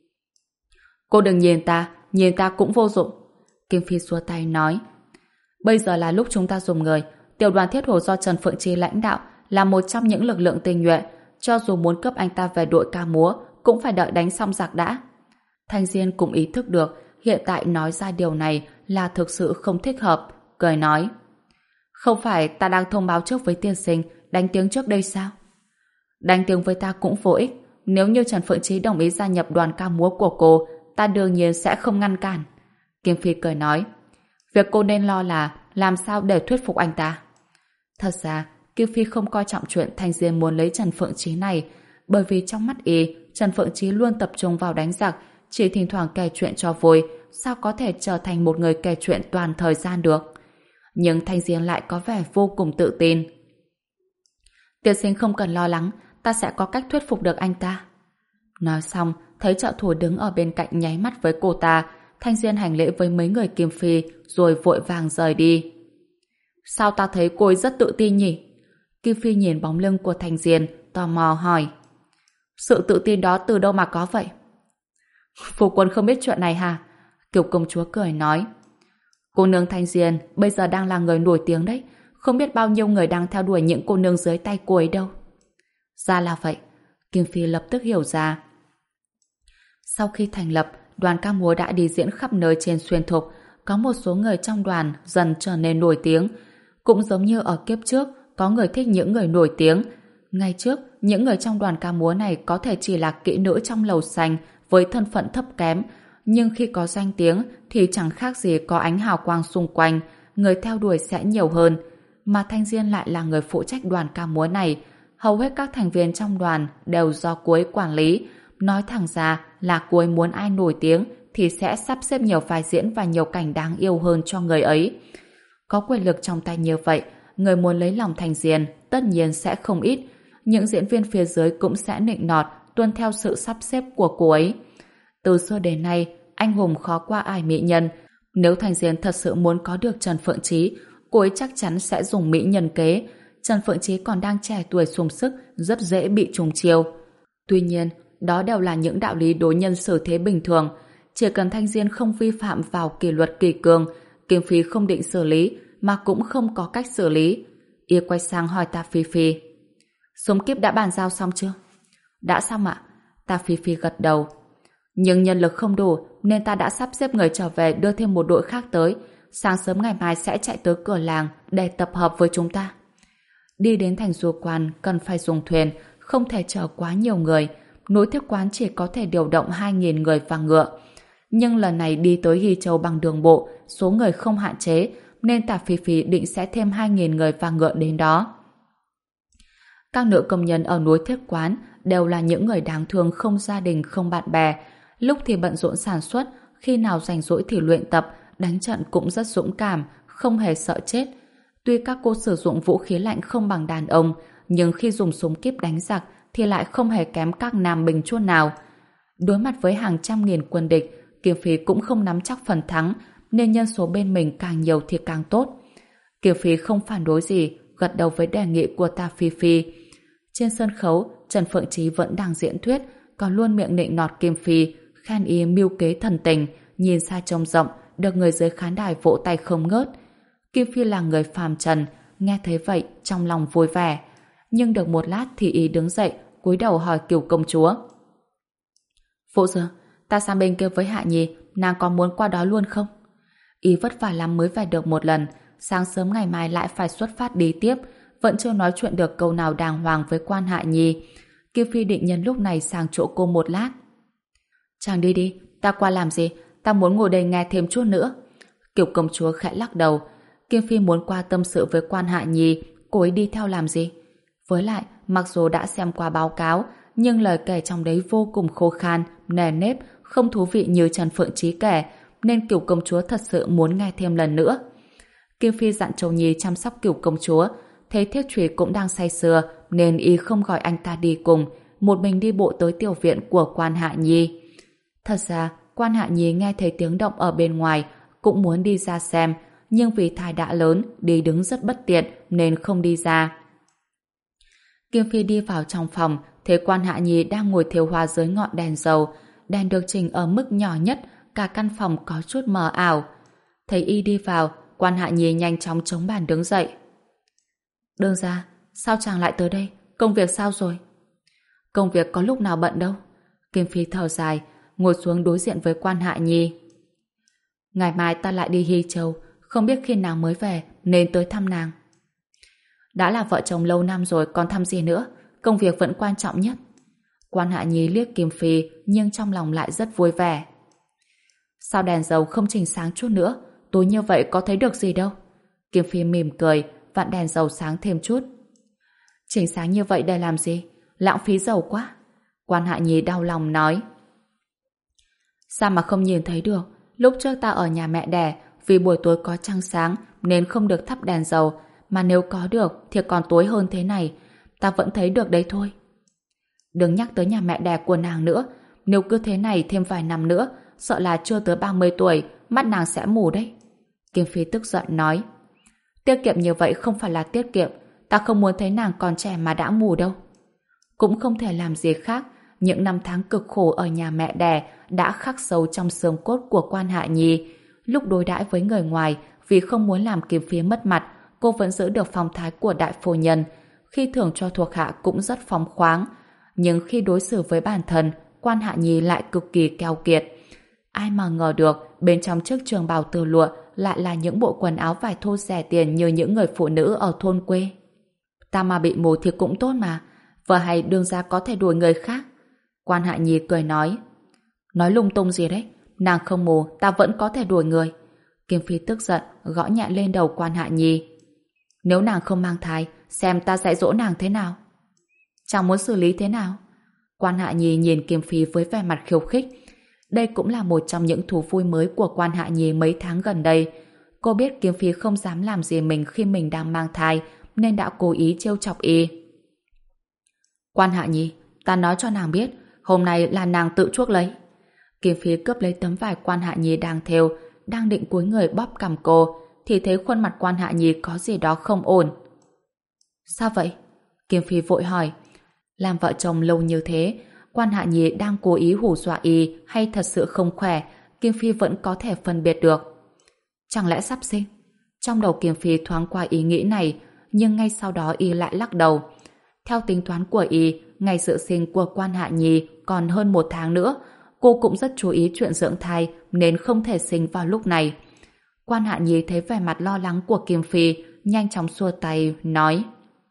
Cô đừng nhìn ta, nhìn ta cũng vô dụng. Kim Phi xua tay nói, bây giờ là lúc chúng ta dùng người. Tiểu đoàn Thiết Hổ do Trần Phượng Chí lãnh đạo là một trong những lực lượng tinh nhuệ, cho dù muốn cấp anh ta về đội ca múa cũng phải đợi đánh xong giặc đã. Thanh Diên cũng ý thức được hiện tại nói ra điều này là thực sự không thích hợp, cười nói, không phải ta đang thông báo trước với tiên sinh đánh tiếng trước đây sao? Đánh tiếng với ta cũng vô ích. Nếu như Trần Phượng Chí đồng ý gia nhập đoàn ca múa của cô, ta đương nhiên sẽ không ngăn cản. Kim Phi cười nói, việc cô nên lo là làm sao để thuyết phục anh ta. Thật ra, Kim Phi không coi trọng chuyện Thanh Diên muốn lấy Trần Phượng Chí này, bởi vì trong mắt y, Trần Phượng Chí luôn tập trung vào đánh giặc, chỉ thỉnh thoảng kể chuyện cho vui, sao có thể trở thành một người kể chuyện toàn thời gian được. Nhưng Thanh Diên lại có vẻ vô cùng tự tin. Tiên sinh không cần lo lắng, ta sẽ có cách thuyết phục được anh ta. Nói xong, thấy trợ thủ đứng ở bên cạnh nháy mắt với cô ta, Thanh Diên hành lễ với mấy người Kim Phi, rồi vội vàng rời đi. Sao ta thấy cô ấy rất tự tin nhỉ? Kim Phi nhìn bóng lưng của Thanh Diên, tò mò hỏi. Sự tự tin đó từ đâu mà có vậy? Phu quân không biết chuyện này hả? Kiều công chúa cười nói. Cô nương Thanh Diên bây giờ đang là người nổi tiếng đấy, không biết bao nhiêu người đang theo đuổi những cô nương dưới tay cô ấy đâu. Ra là vậy. Kim Phi lập tức hiểu ra. Sau khi thành lập, đoàn ca múa đã đi diễn khắp nơi trên xuyên thục, có một số người trong đoàn dần trở nên nổi tiếng. Cũng giống như ở kiếp trước, có người thích những người nổi tiếng. Ngay trước, những người trong đoàn ca múa này có thể chỉ là kỹ nữ trong lầu xanh với thân phận thấp kém, nhưng khi có danh tiếng thì chẳng khác gì có ánh hào quang xung quanh, người theo đuổi sẽ nhiều hơn. Mà Thanh Diên lại là người phụ trách đoàn ca múa này. Hầu hết các thành viên trong đoàn đều do cô ấy quản lý. Nói thẳng ra là cô ấy muốn ai nổi tiếng thì sẽ sắp xếp nhiều vai diễn và nhiều cảnh đáng yêu hơn cho người ấy. Có quyền lực trong tay như vậy, người muốn lấy lòng Thanh Diên tất nhiên sẽ không ít. Những diễn viên phía dưới cũng sẽ nịnh nọt tuân theo sự sắp xếp của cô ấy. Từ xưa đến nay, anh hùng khó qua ải mỹ nhân. Nếu Thanh Diên thật sự muốn có được Trần Phượng Chí, cô ấy chắc chắn sẽ dùng mỹ nhân kế. Trần Phượng Chí còn đang trẻ tuổi sung sức, rất dễ bị trùng chiêu. Tuy nhiên, đó đều là những đạo lý đối nhân xử thế bình thường. Chỉ cần Thanh Diên không vi phạm vào kỷ luật kỷ cương, Kim Phi không định xử lý, mà cũng không có cách xử lý. Y quay sang hỏi Ta Phi Phi. Súng kíp đã bàn giao xong chưa? Đã xong ạ. Ta Phi Phi gật đầu. Nhưng nhân lực không đủ, nên ta đã sắp xếp người trở về đưa thêm một đội khác tới. Sáng sớm ngày mai sẽ chạy tới cửa làng để tập hợp với chúng ta. Đi đến thành du quan cần phải dùng thuyền, không thể chở quá nhiều người. Núi Thiết Quán chỉ có thể điều động hai nghìn người và ngựa. Nhưng lần này đi tới Hy Châu bằng đường bộ, số người không hạn chế, nên Tả Phi Phi định sẽ thêm hai nghìn người và ngựa đến đó. Các nữ công nhân ở núi Thiết Quán đều là những người đáng thương, không gia đình, không bạn bè. Lúc thì bận rộn sản xuất, khi nào rảnh rỗi thì luyện tập, đánh trận cũng rất dũng cảm, không hề sợ chết. Tuy các cô sử dụng vũ khí lạnh không bằng đàn ông, nhưng khi dùng súng kíp đánh giặc thì lại không hề kém các nam binh chút nào. Đối mặt với hàng trăm nghìn quân địch, Kim Phi cũng không nắm chắc phần thắng, nên nhân số bên mình càng nhiều thì càng tốt. Kim Phi không phản đối gì, gật đầu với đề nghị của Tả Phi Phi. Trên sân khấu, Trần Phượng Chí vẫn đang diễn thuyết, còn luôn miệng nịnh nọt Kim Phi, khen y mưu kế thần tình, nhìn xa trông rộng, được người dưới khán đài vỗ tay không ngớt. Kim Phi là người phàm trần, nghe thấy vậy trong lòng vui vẻ. Nhưng được một lát thì y đứng dậy, cúi đầu hỏi Cửu công chúa. Phụ Dương, ta sang bên kia với Hạ Nhi, nàng có muốn qua đó luôn không? Y vất vả lắm mới về được một lần, sáng sớm ngày mai lại phải xuất phát đi tiếp, vẫn chưa nói chuyện được câu nào đàng hoàng với quan Hạ Nhi. Kim Phi định nhân lúc này sang chỗ cô một lát. Chàng đi đi, ta qua làm gì? Ta muốn ngồi đây nghe thêm chút nữa. Cửu công chúa khẽ lắc đầu. Kim Phi muốn qua tâm sự với quan Hạ Nhi, cô ấy đi theo làm gì? Với lại, mặc dù đã xem qua báo cáo, nhưng lời kể trong đấy vô cùng khô khan, nề nếp, không thú vị như Trần Phượng Chí kể, nên Cửu công chúa thật sự muốn nghe thêm lần nữa. Kim Phi dặn Châu Nhi chăm sóc Cửu công chúa, thấy Thiết Trùy cũng đang say sưa, nên y không gọi anh ta đi cùng, một mình đi bộ tới tiểu viện của quan Hạ Nhi. Thật ra, quan Hạ Nhi nghe thấy tiếng động ở bên ngoài, cũng muốn đi ra xem, nhưng vì thai đã lớn, đi đứng rất bất tiện nên không đi ra. Kim Phi đi vào trong phòng, thấy quan Hạ Nhi đang ngồi thêu hoa dưới ngọn đèn dầu, đèn được chỉnh ở mức nhỏ nhất, cả căn phòng có chút mờ ảo. Thấy y đi vào, quan Hạ Nhi nhanh chóng chống bàn đứng dậy. Đương ra, sao chàng lại tới đây? Công việc sao rồi? Công việc có lúc nào bận đâu. Kim Phi thở dài, ngồi xuống đối diện với quan Hạ Nhi. Ngày mai ta lại đi Hy Châu, không biết khi nào mới về, nên tới thăm nàng. Đã là vợ chồng lâu năm rồi, còn thăm gì nữa? Công việc vẫn quan trọng nhất. Quan Hạ Nhi liếc Kim Phi, nhưng trong lòng lại rất vui vẻ. Sao đèn dầu không chỉnh sáng chút nữa? Tối như vậy có thấy được gì đâu. Kim Phi mỉm cười, vặn đèn dầu sáng thêm chút. Chỉnh sáng như vậy để làm gì? Lãng phí dầu quá. Quan Hạ Nhi đau lòng nói. Sao mà không nhìn thấy được? Lúc trước ta ở nhà mẹ đẻ, vì buổi tối có trăng sáng nên không được thắp đèn dầu, mà nếu có được thì còn tối hơn thế này. Ta vẫn thấy được đấy thôi. Đừng nhắc tới nhà mẹ đẻ của nàng nữa. Nếu cứ thế này thêm vài năm nữa, sợ là chưa tới ba mươi tuổi, mắt nàng sẽ mù đấy. Kim Phi tức giận nói. Tiết kiệm như vậy không phải là tiết kiệm. Ta không muốn thấy nàng còn trẻ mà đã mù đâu. Cũng không thể làm gì khác. Những năm tháng cực khổ ở nhà mẹ đẻ đã khắc sâu trong xương cốt của quan Hạ Nhi. Lúc đối đãi với người ngoài, vì không muốn làm Kim Phi mất mặt, cô vẫn giữ được phong thái của đại phu nhân. Khi thưởng cho thuộc hạ cũng rất phóng khoáng. Nhưng khi đối xử với bản thân, quan Hạ Nhi lại cực kỳ keo kiệt. Ai mà ngờ được, bên trong chiếc trường bào tơ lụa lại là những bộ quần áo vải thô rẻ tiền như những người phụ nữ ở thôn quê. Ta mà bị mù thì cũng tốt mà. Vợ hay đương ra có thể đuổi người khác. Quan Hạ Nhi cười nói. Nói lung tung gì đấy? Nàng không mù, ta vẫn có thể đuổi người. Kim Phi tức giận, gõ nhẹ lên đầu quan Hạ Nhi. Nếu nàng không mang thai, xem ta dạy dỗ nàng thế nào. Chàng muốn xử lý thế nào? Quan Hạ Nhi nhìn Kim Phi với vẻ mặt khiêu khích. Đây cũng là một trong những thú vui mới của quan Hạ Nhi mấy tháng gần đây. Cô biết Kim Phi không dám làm gì mình khi mình đang mang thai, nên đã cố ý trêu chọc y. Quan Hạ Nhi, ta nói cho nàng biết, hôm nay là nàng tự chuốc lấy. Kim Phi cướp lấy tấm vải quan Hạ Nhi đang thêu, đang định cúi người bóp cằm cô, thì thấy khuôn mặt quan Hạ Nhi có gì đó không ổn. Sao vậy? Kim Phi vội hỏi. Làm vợ chồng lâu như thế, quan Hạ Nhi đang cố ý hù dọa y hay thật sự không khỏe, Kim Phi vẫn có thể phân biệt được. Chẳng lẽ sắp sinh? Trong đầu Kim Phi thoáng qua ý nghĩ này, nhưng ngay sau đó y lại lắc đầu. Theo tính toán của y, ngày dự sinh của quan Hạ Nhi còn hơn một tháng nữa. Cô cũng rất chú ý chuyện dưỡng thai nên không thể sinh vào lúc này. Quan Hạ Nhi thấy vẻ mặt lo lắng của Kim Phi, nhanh chóng xua tay, nói.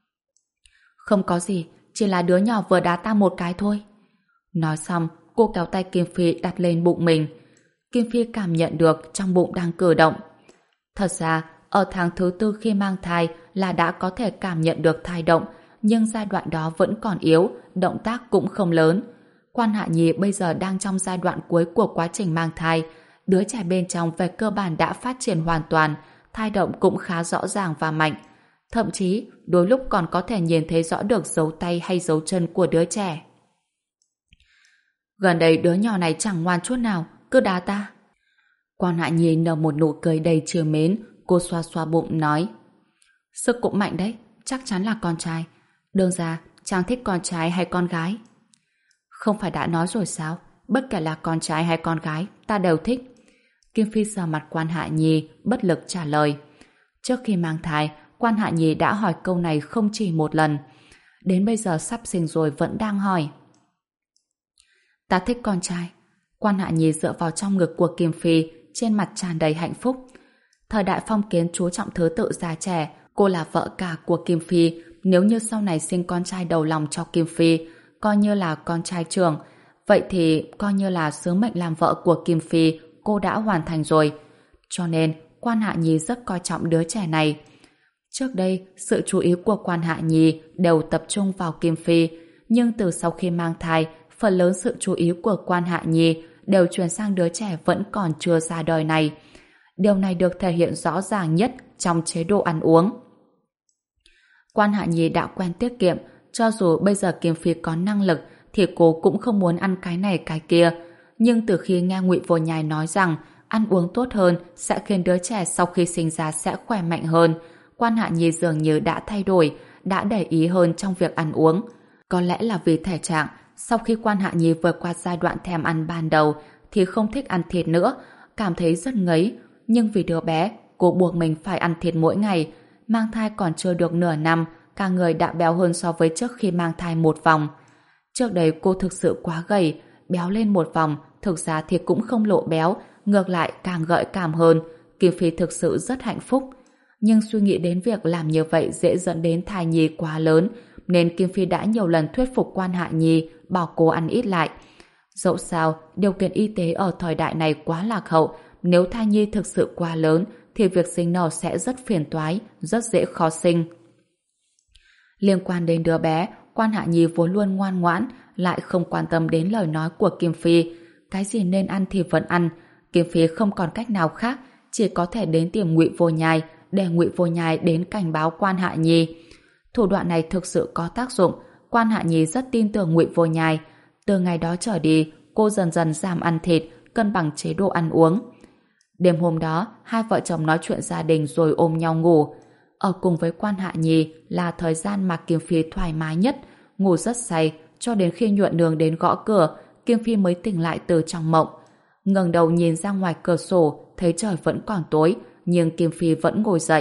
Không có gì, chỉ là đứa nhỏ vừa đá ta một cái thôi. Nói xong, cô kéo tay Kim Phi đặt lên bụng mình. Kim Phi cảm nhận được trong bụng đang cử động. Thật ra, ở tháng thứ tư khi mang thai là đã có thể cảm nhận được thai động, nhưng giai đoạn đó vẫn còn yếu, động tác cũng không lớn. Quan Hạ Nhi bây giờ đang trong giai đoạn cuối của quá trình mang thai, đứa trẻ bên trong về cơ bản đã phát triển hoàn toàn, thai động cũng khá rõ ràng và mạnh. Thậm chí, đôi lúc còn có thể nhìn thấy rõ được dấu tay hay dấu chân của đứa trẻ. Gần đây đứa nhỏ này chẳng ngoan chút nào, cứ đá ta. Quan Hạ Nhi nở một nụ cười đầy trìu mến, cô xoa xoa bụng nói: Sức cũng mạnh đấy, chắc chắn là con trai. Đương ra, chàng thích con trai hay con gái? Không phải đã nói rồi sao? Bất kể là con trai hay con gái, ta đều thích. Kim Phi sờ mặt Quan Hạ Nhi, bất lực trả lời. Trước khi mang thai, Quan Hạ Nhi đã hỏi câu này không chỉ một lần. Đến bây giờ sắp sinh rồi vẫn đang hỏi. Ta thích con trai. Quan Hạ Nhi dựa vào trong ngực của Kim Phi, trên mặt tràn đầy hạnh phúc. Thời đại phong kiến chú trọng thứ tự già trẻ, cô là vợ cả của Kim Phi. Nếu như sau này sinh con trai đầu lòng cho Kim Phi, coi như là con trai trưởng, vậy thì coi như là sứ mệnh làm vợ của Kim Phi cô đã hoàn thành rồi. Cho nên, Quan Hạ Nhi rất coi trọng đứa trẻ này. Trước đây, sự chú ý của Quan Hạ Nhi đều tập trung vào Kim Phi, nhưng từ sau khi mang thai, phần lớn sự chú ý của Quan Hạ Nhi đều chuyển sang đứa trẻ vẫn còn chưa ra đời này. Điều này được thể hiện rõ ràng nhất trong chế độ ăn uống. Quan Hạ Nhi đã quen tiết kiệm, cho dù bây giờ Kim Phi có năng lực thì cô cũng không muốn ăn cái này cái kia. Nhưng từ khi nghe Ngụy Vô Nhai nói rằng ăn uống tốt hơn sẽ khiến đứa trẻ sau khi sinh ra sẽ khỏe mạnh hơn, Quan Hạ Nhi dường như đã thay đổi, đã để ý hơn trong việc ăn uống. Có lẽ là vì thể trạng, sau khi Quan Hạ Nhi vượt qua giai đoạn thèm ăn ban đầu thì không thích ăn thịt nữa, cảm thấy rất ngấy. Nhưng vì đứa bé, cô buộc mình phải ăn thịt mỗi ngày. Mang thai còn chưa được nửa năm, cả người đã béo hơn so với trước khi mang thai một vòng. Trước đây cô thực sự quá gầy, béo lên một vòng, thực ra thì cũng không lộ béo, ngược lại càng gợi cảm hơn. Kim Phi thực sự rất hạnh phúc. Nhưng suy nghĩ đến việc làm như vậy dễ dẫn đến thai nhi quá lớn, nên Kim Phi đã nhiều lần thuyết phục Quan Hạ Nhi bảo cô ăn ít lại. Dẫu sao, điều kiện y tế ở thời đại này quá lạc hậu, nếu thai nhi thực sự quá lớn thì việc sinh nở sẽ rất phiền toái, rất dễ khó sinh. Liên quan đến đứa bé, Quan Hạ Nhi vốn luôn ngoan ngoãn, lại không quan tâm đến lời nói của Kim Phi. Cái gì nên ăn thì vẫn ăn. Kim Phi không còn cách nào khác, chỉ có thể đến tìm Ngụy Vô Nhai để Ngụy Vô Nhai đến cảnh báo Quan Hạ Nhi. Thủ đoạn này thực sự có tác dụng. Quan Hạ Nhi rất tin tưởng Ngụy Vô Nhai. Từ ngày đó trở đi, cô dần dần giảm ăn thịt, cân bằng chế độ ăn uống. Đêm hôm đó, hai vợ chồng nói chuyện gia đình rồi ôm nhau ngủ. Ở cùng với Quan Hạ Nhi là thời gian mà Kim Phi thoải mái nhất, ngủ rất say, cho đến khi Nhuận Nương đến gõ cửa, Kim Phi mới tỉnh lại từ trong mộng. Ngẩng đầu nhìn ra ngoài cửa sổ, thấy trời vẫn còn tối, nhưng Kim Phi vẫn ngồi dậy.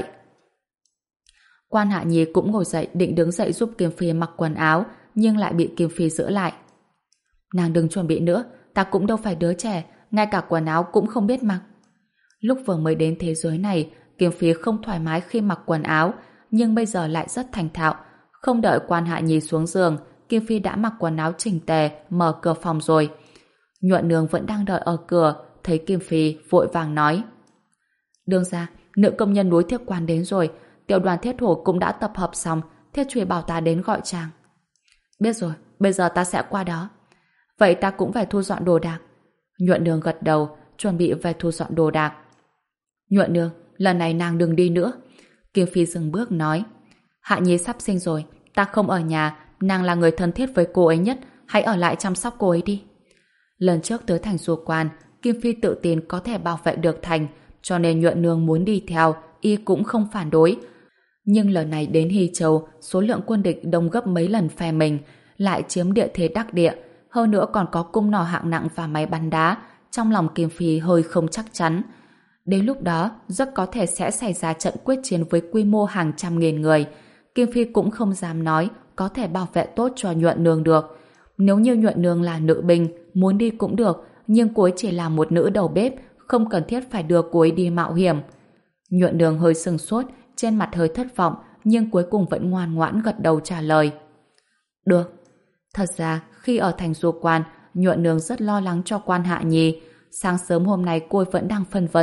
Quan Hạ Nhi cũng ngồi dậy định đứng dậy giúp Kim Phi mặc quần áo, nhưng lại bị Kim Phi giữ lại. Nàng đừng chuẩn bị nữa, ta cũng đâu phải đứa trẻ, ngay cả quần áo cũng không biết mặc. Lúc vừa mới đến thế giới này, Kim Phi không thoải mái khi mặc quần áo, nhưng bây giờ lại rất thành thạo. Không đợi Quan Hạ Nhi xuống giường, Kim Phi đã mặc quần áo chỉnh tề, mở cửa phòng rồi. Nhuận Nương vẫn đang đợi ở cửa, thấy Kim Phi vội vàng nói: Đương ra, nữ công nhân núi Thiết Quan đến rồi, tiểu đoàn thiết hổ cũng đã tập hợp xong, Thiết Trùy bảo ta đến gọi chàng. Biết rồi, bây giờ ta sẽ qua đó. Vậy ta cũng phải thu dọn đồ đạc. Nhuận Nương gật đầu, chuẩn bị về thu dọn đồ đạc. Nhuận Nương, lần này nàng đừng đi nữa. Kim Phi dừng bước nói: Hạ Nhi sắp sinh rồi, ta không ở nhà, nàng là người thân thiết với cô ấy nhất, hãy ở lại chăm sóc cô ấy đi. Lần trước tới thành Du Quan, Kim Phi tự tin có thể bảo vệ được thành, cho nên Nhuận Nương muốn đi theo, y cũng không phản đối. Nhưng lần này đến Hy Châu, số lượng quân địch đông gấp mấy lần phe mình, lại chiếm địa thế đắc địa, hơn nữa còn có cung nỏ hạng nặng và máy bắn đá, trong lòng Kim Phi hơi không chắc chắn. Đến lúc đó, rất có thể sẽ xảy ra trận quyết chiến với quy mô hàng trăm nghìn người. Kim Phi cũng không dám nói có thể bảo vệ tốt cho Nhuận Nương được. Nếu như Nhuận Nương là nữ binh, muốn đi cũng được, nhưng cô ấy chỉ là một nữ đầu bếp, không cần thiết phải đưa cô ấy đi mạo hiểm. Nhuận Nương hơi sừng sốt, trên mặt hơi thất vọng, nhưng cuối cùng vẫn ngoan ngoãn gật đầu trả lời. Được. Thật ra, khi ở thành Du Quan, Nhuận Nương rất lo lắng cho Quan Hạ Nhi. Sáng sớm hôm nay cô vẫn đang phân vân,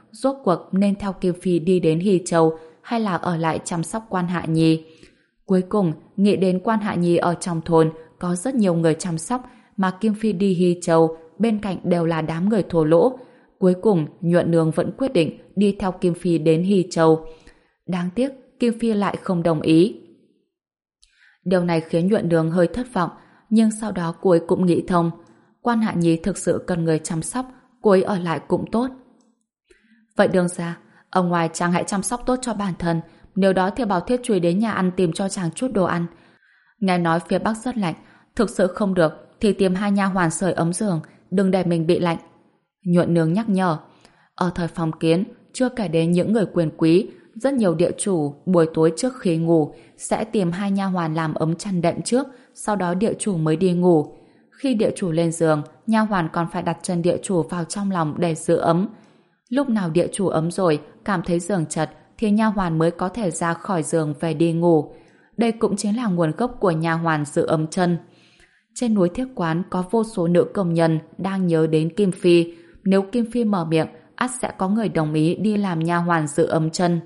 rốt cuộc nên theo Kim Phi đi đến Hy Châu hay là ở lại chăm sóc Quan Hạ Nhi. Cuối cùng, nghĩ đến Quan Hạ Nhi ở trong thôn có rất nhiều người chăm sóc, mà Kim Phi đi Hy Châu bên cạnh đều là đám người thô lỗ. Cuối cùng, Nhuận Nương vẫn quyết định đi theo Kim Phi đến Hy Châu. Đáng tiếc, Kim Phi lại không đồng ý. Điều này khiến Nhuận Nương hơi thất vọng, nhưng sau đó cô ấy cũng nghĩ thông. Quan Hạ Nhi thực sự cần người chăm sóc, cô ấy ở lại cũng tốt. Vậy Đường gia, ở ngoài chàng hãy chăm sóc tốt cho bản thân, nếu đó thì bảo Thiết Chùy đến nhà ăn tìm cho chàng chút đồ ăn. Nghe nói phía Bắc rất lạnh, thực sự không được thì tìm hai nha hoàn sưởi ấm giường, đừng để mình bị lạnh. Nhuận Nương nhắc nhở. Ở thời phong kiến, chưa kể đến những người quyền quý, rất nhiều địa chủ buổi tối trước khi ngủ sẽ tìm hai nha hoàn làm ấm chăn đệm trước, sau đó địa chủ mới đi ngủ. Khi địa chủ lên giường, nha hoàn còn phải đặt chân địa chủ vào trong lòng để giữ ấm. Lúc nào địa chủ ấm rồi, cảm thấy giường chật, thì nha hoàn mới có thể ra khỏi giường về đi ngủ. Đây cũng chính là nguồn gốc của nha hoàn giữ ấm chân. Trên núi Thiết Quán có vô số nữ công nhân đang nhớ đến Kim Phi. Nếu Kim Phi mở miệng, ắt sẽ có người đồng ý đi làm nha hoàn giữ ấm chân.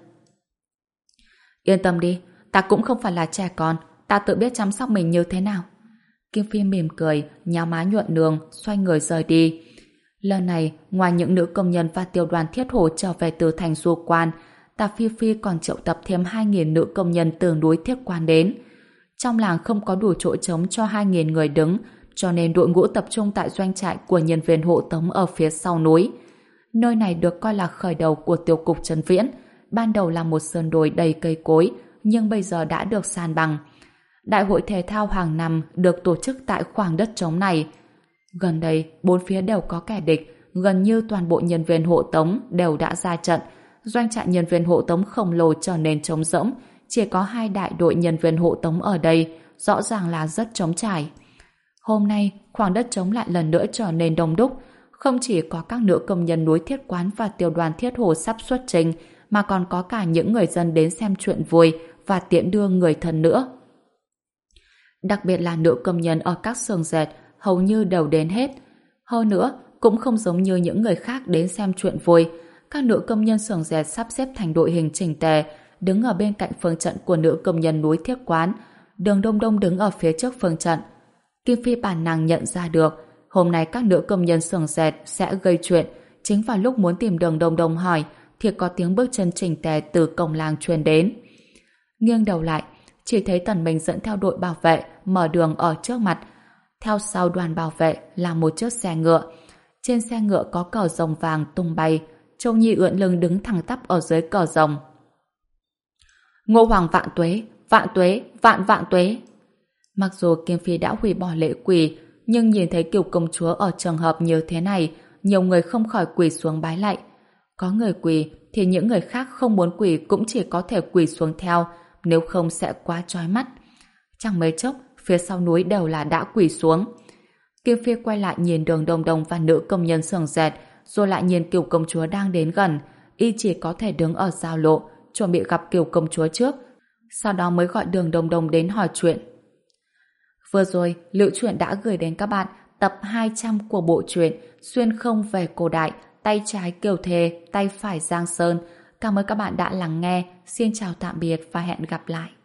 Yên tâm đi, ta cũng không phải là trẻ con, ta tự biết chăm sóc mình như thế nào. Kim Phi mỉm cười, nhào má Nhuận Nương, xoay người rời đi. Lần này, ngoài những nữ công nhân và tiểu đoàn Thiết Hổ trở về từ thành Du Quan, Tà Phi Phi còn triệu tập thêm hai nghìn nữ công nhân từ núi Thiết Quan đến. Trong làng không có đủ chỗ trống cho hai nghìn người đứng, cho nên đội ngũ tập trung tại doanh trại của nhân viên hộ tống ở phía sau núi. Nơi này được coi là khởi đầu của tiểu cục Trấn Viễn. Ban đầu là một sườn đồi đầy cây cối, nhưng bây giờ đã được san bằng. Đại hội thể thao hàng năm được tổ chức tại khoảng đất trống này. Gần đây, bốn phía đều có kẻ địch, gần như toàn bộ nhân viên hộ tống đều đã ra trận. Doanh trại nhân viên hộ tống khổng lồ trở nên trống rỗng, chỉ có hai đại đội nhân viên hộ tống ở đây, rõ ràng là rất trống trải. Hôm nay, khoảng đất trống lại lần nữa trở nên đông đúc, không chỉ có các nữ công nhân núi Thiết Quán và tiểu đoàn Thiết Hồ sắp xuất trình, mà còn có cả những người dân đến xem chuyện vui và tiễn đưa người thân nữa. Đặc biệt là nữ công nhân ở các xưởng dệt hầu như đều đến hết. Hơn nữa, cũng không giống như những người khác đến xem chuyện vui. Các nữ công nhân xưởng dệt sắp xếp thành đội hình chỉnh tề, đứng ở bên cạnh phương trận của nữ công nhân núi Thiết Quán. Đường Đông Đông đứng ở phía trước phương trận. Kim Phi bản năng nhận ra được, hôm nay các nữ công nhân xưởng dệt sẽ gây chuyện. Chính vào lúc muốn tìm Đường Đông Đông hỏi, thì có tiếng bước chân chỉnh tề từ cổng làng truyền đến. Nghiêng đầu lại, chỉ thấy Tần Minh dẫn theo đội bảo vệ mở đường ở trước mặt. Theo sau đoàn bảo vệ là một chiếc xe ngựa. Trên xe ngựa có cờ rồng vàng tung bay. Châu Nhi ưỡn lưng đứng thẳng tắp ở dưới cờ rồng. Ngô Hoàng vạn tuế, vạn tuế, vạn vạn tuế. Mặc dù Kim Phi đã hủy bỏ lễ quỳ, nhưng nhìn thấy Kiều công chúa ở trường hợp như thế này, nhiều người không khỏi quỳ xuống bái lạy. Có người quỳ thì những người khác không muốn quỳ cũng chỉ có thể quỳ xuống theo, nếu không sẽ quá chói mắt. Chẳng mấy chốc, phía sau núi đều là đã quỳ xuống. Kim Phi quay lại nhìn Đường Đông Đông và nữ công nhân xưởng dệt, rồi lại nhìn Kiều công chúa đang đến gần. Y chỉ có thể đứng ở giao lộ, chuẩn bị gặp Kiều công chúa trước, sau đó mới gọi Đường Đông Đông đến hỏi chuyện. Vừa rồi, Liễu Chuyện đã gửi đến các bạn tập hai trăm của bộ truyện Xuyên không về cổ đại, tay trái Kiều Thề, tay phải Giang Sơn. Cảm ơn các bạn đã lắng nghe. Xin chào tạm biệt và hẹn gặp lại.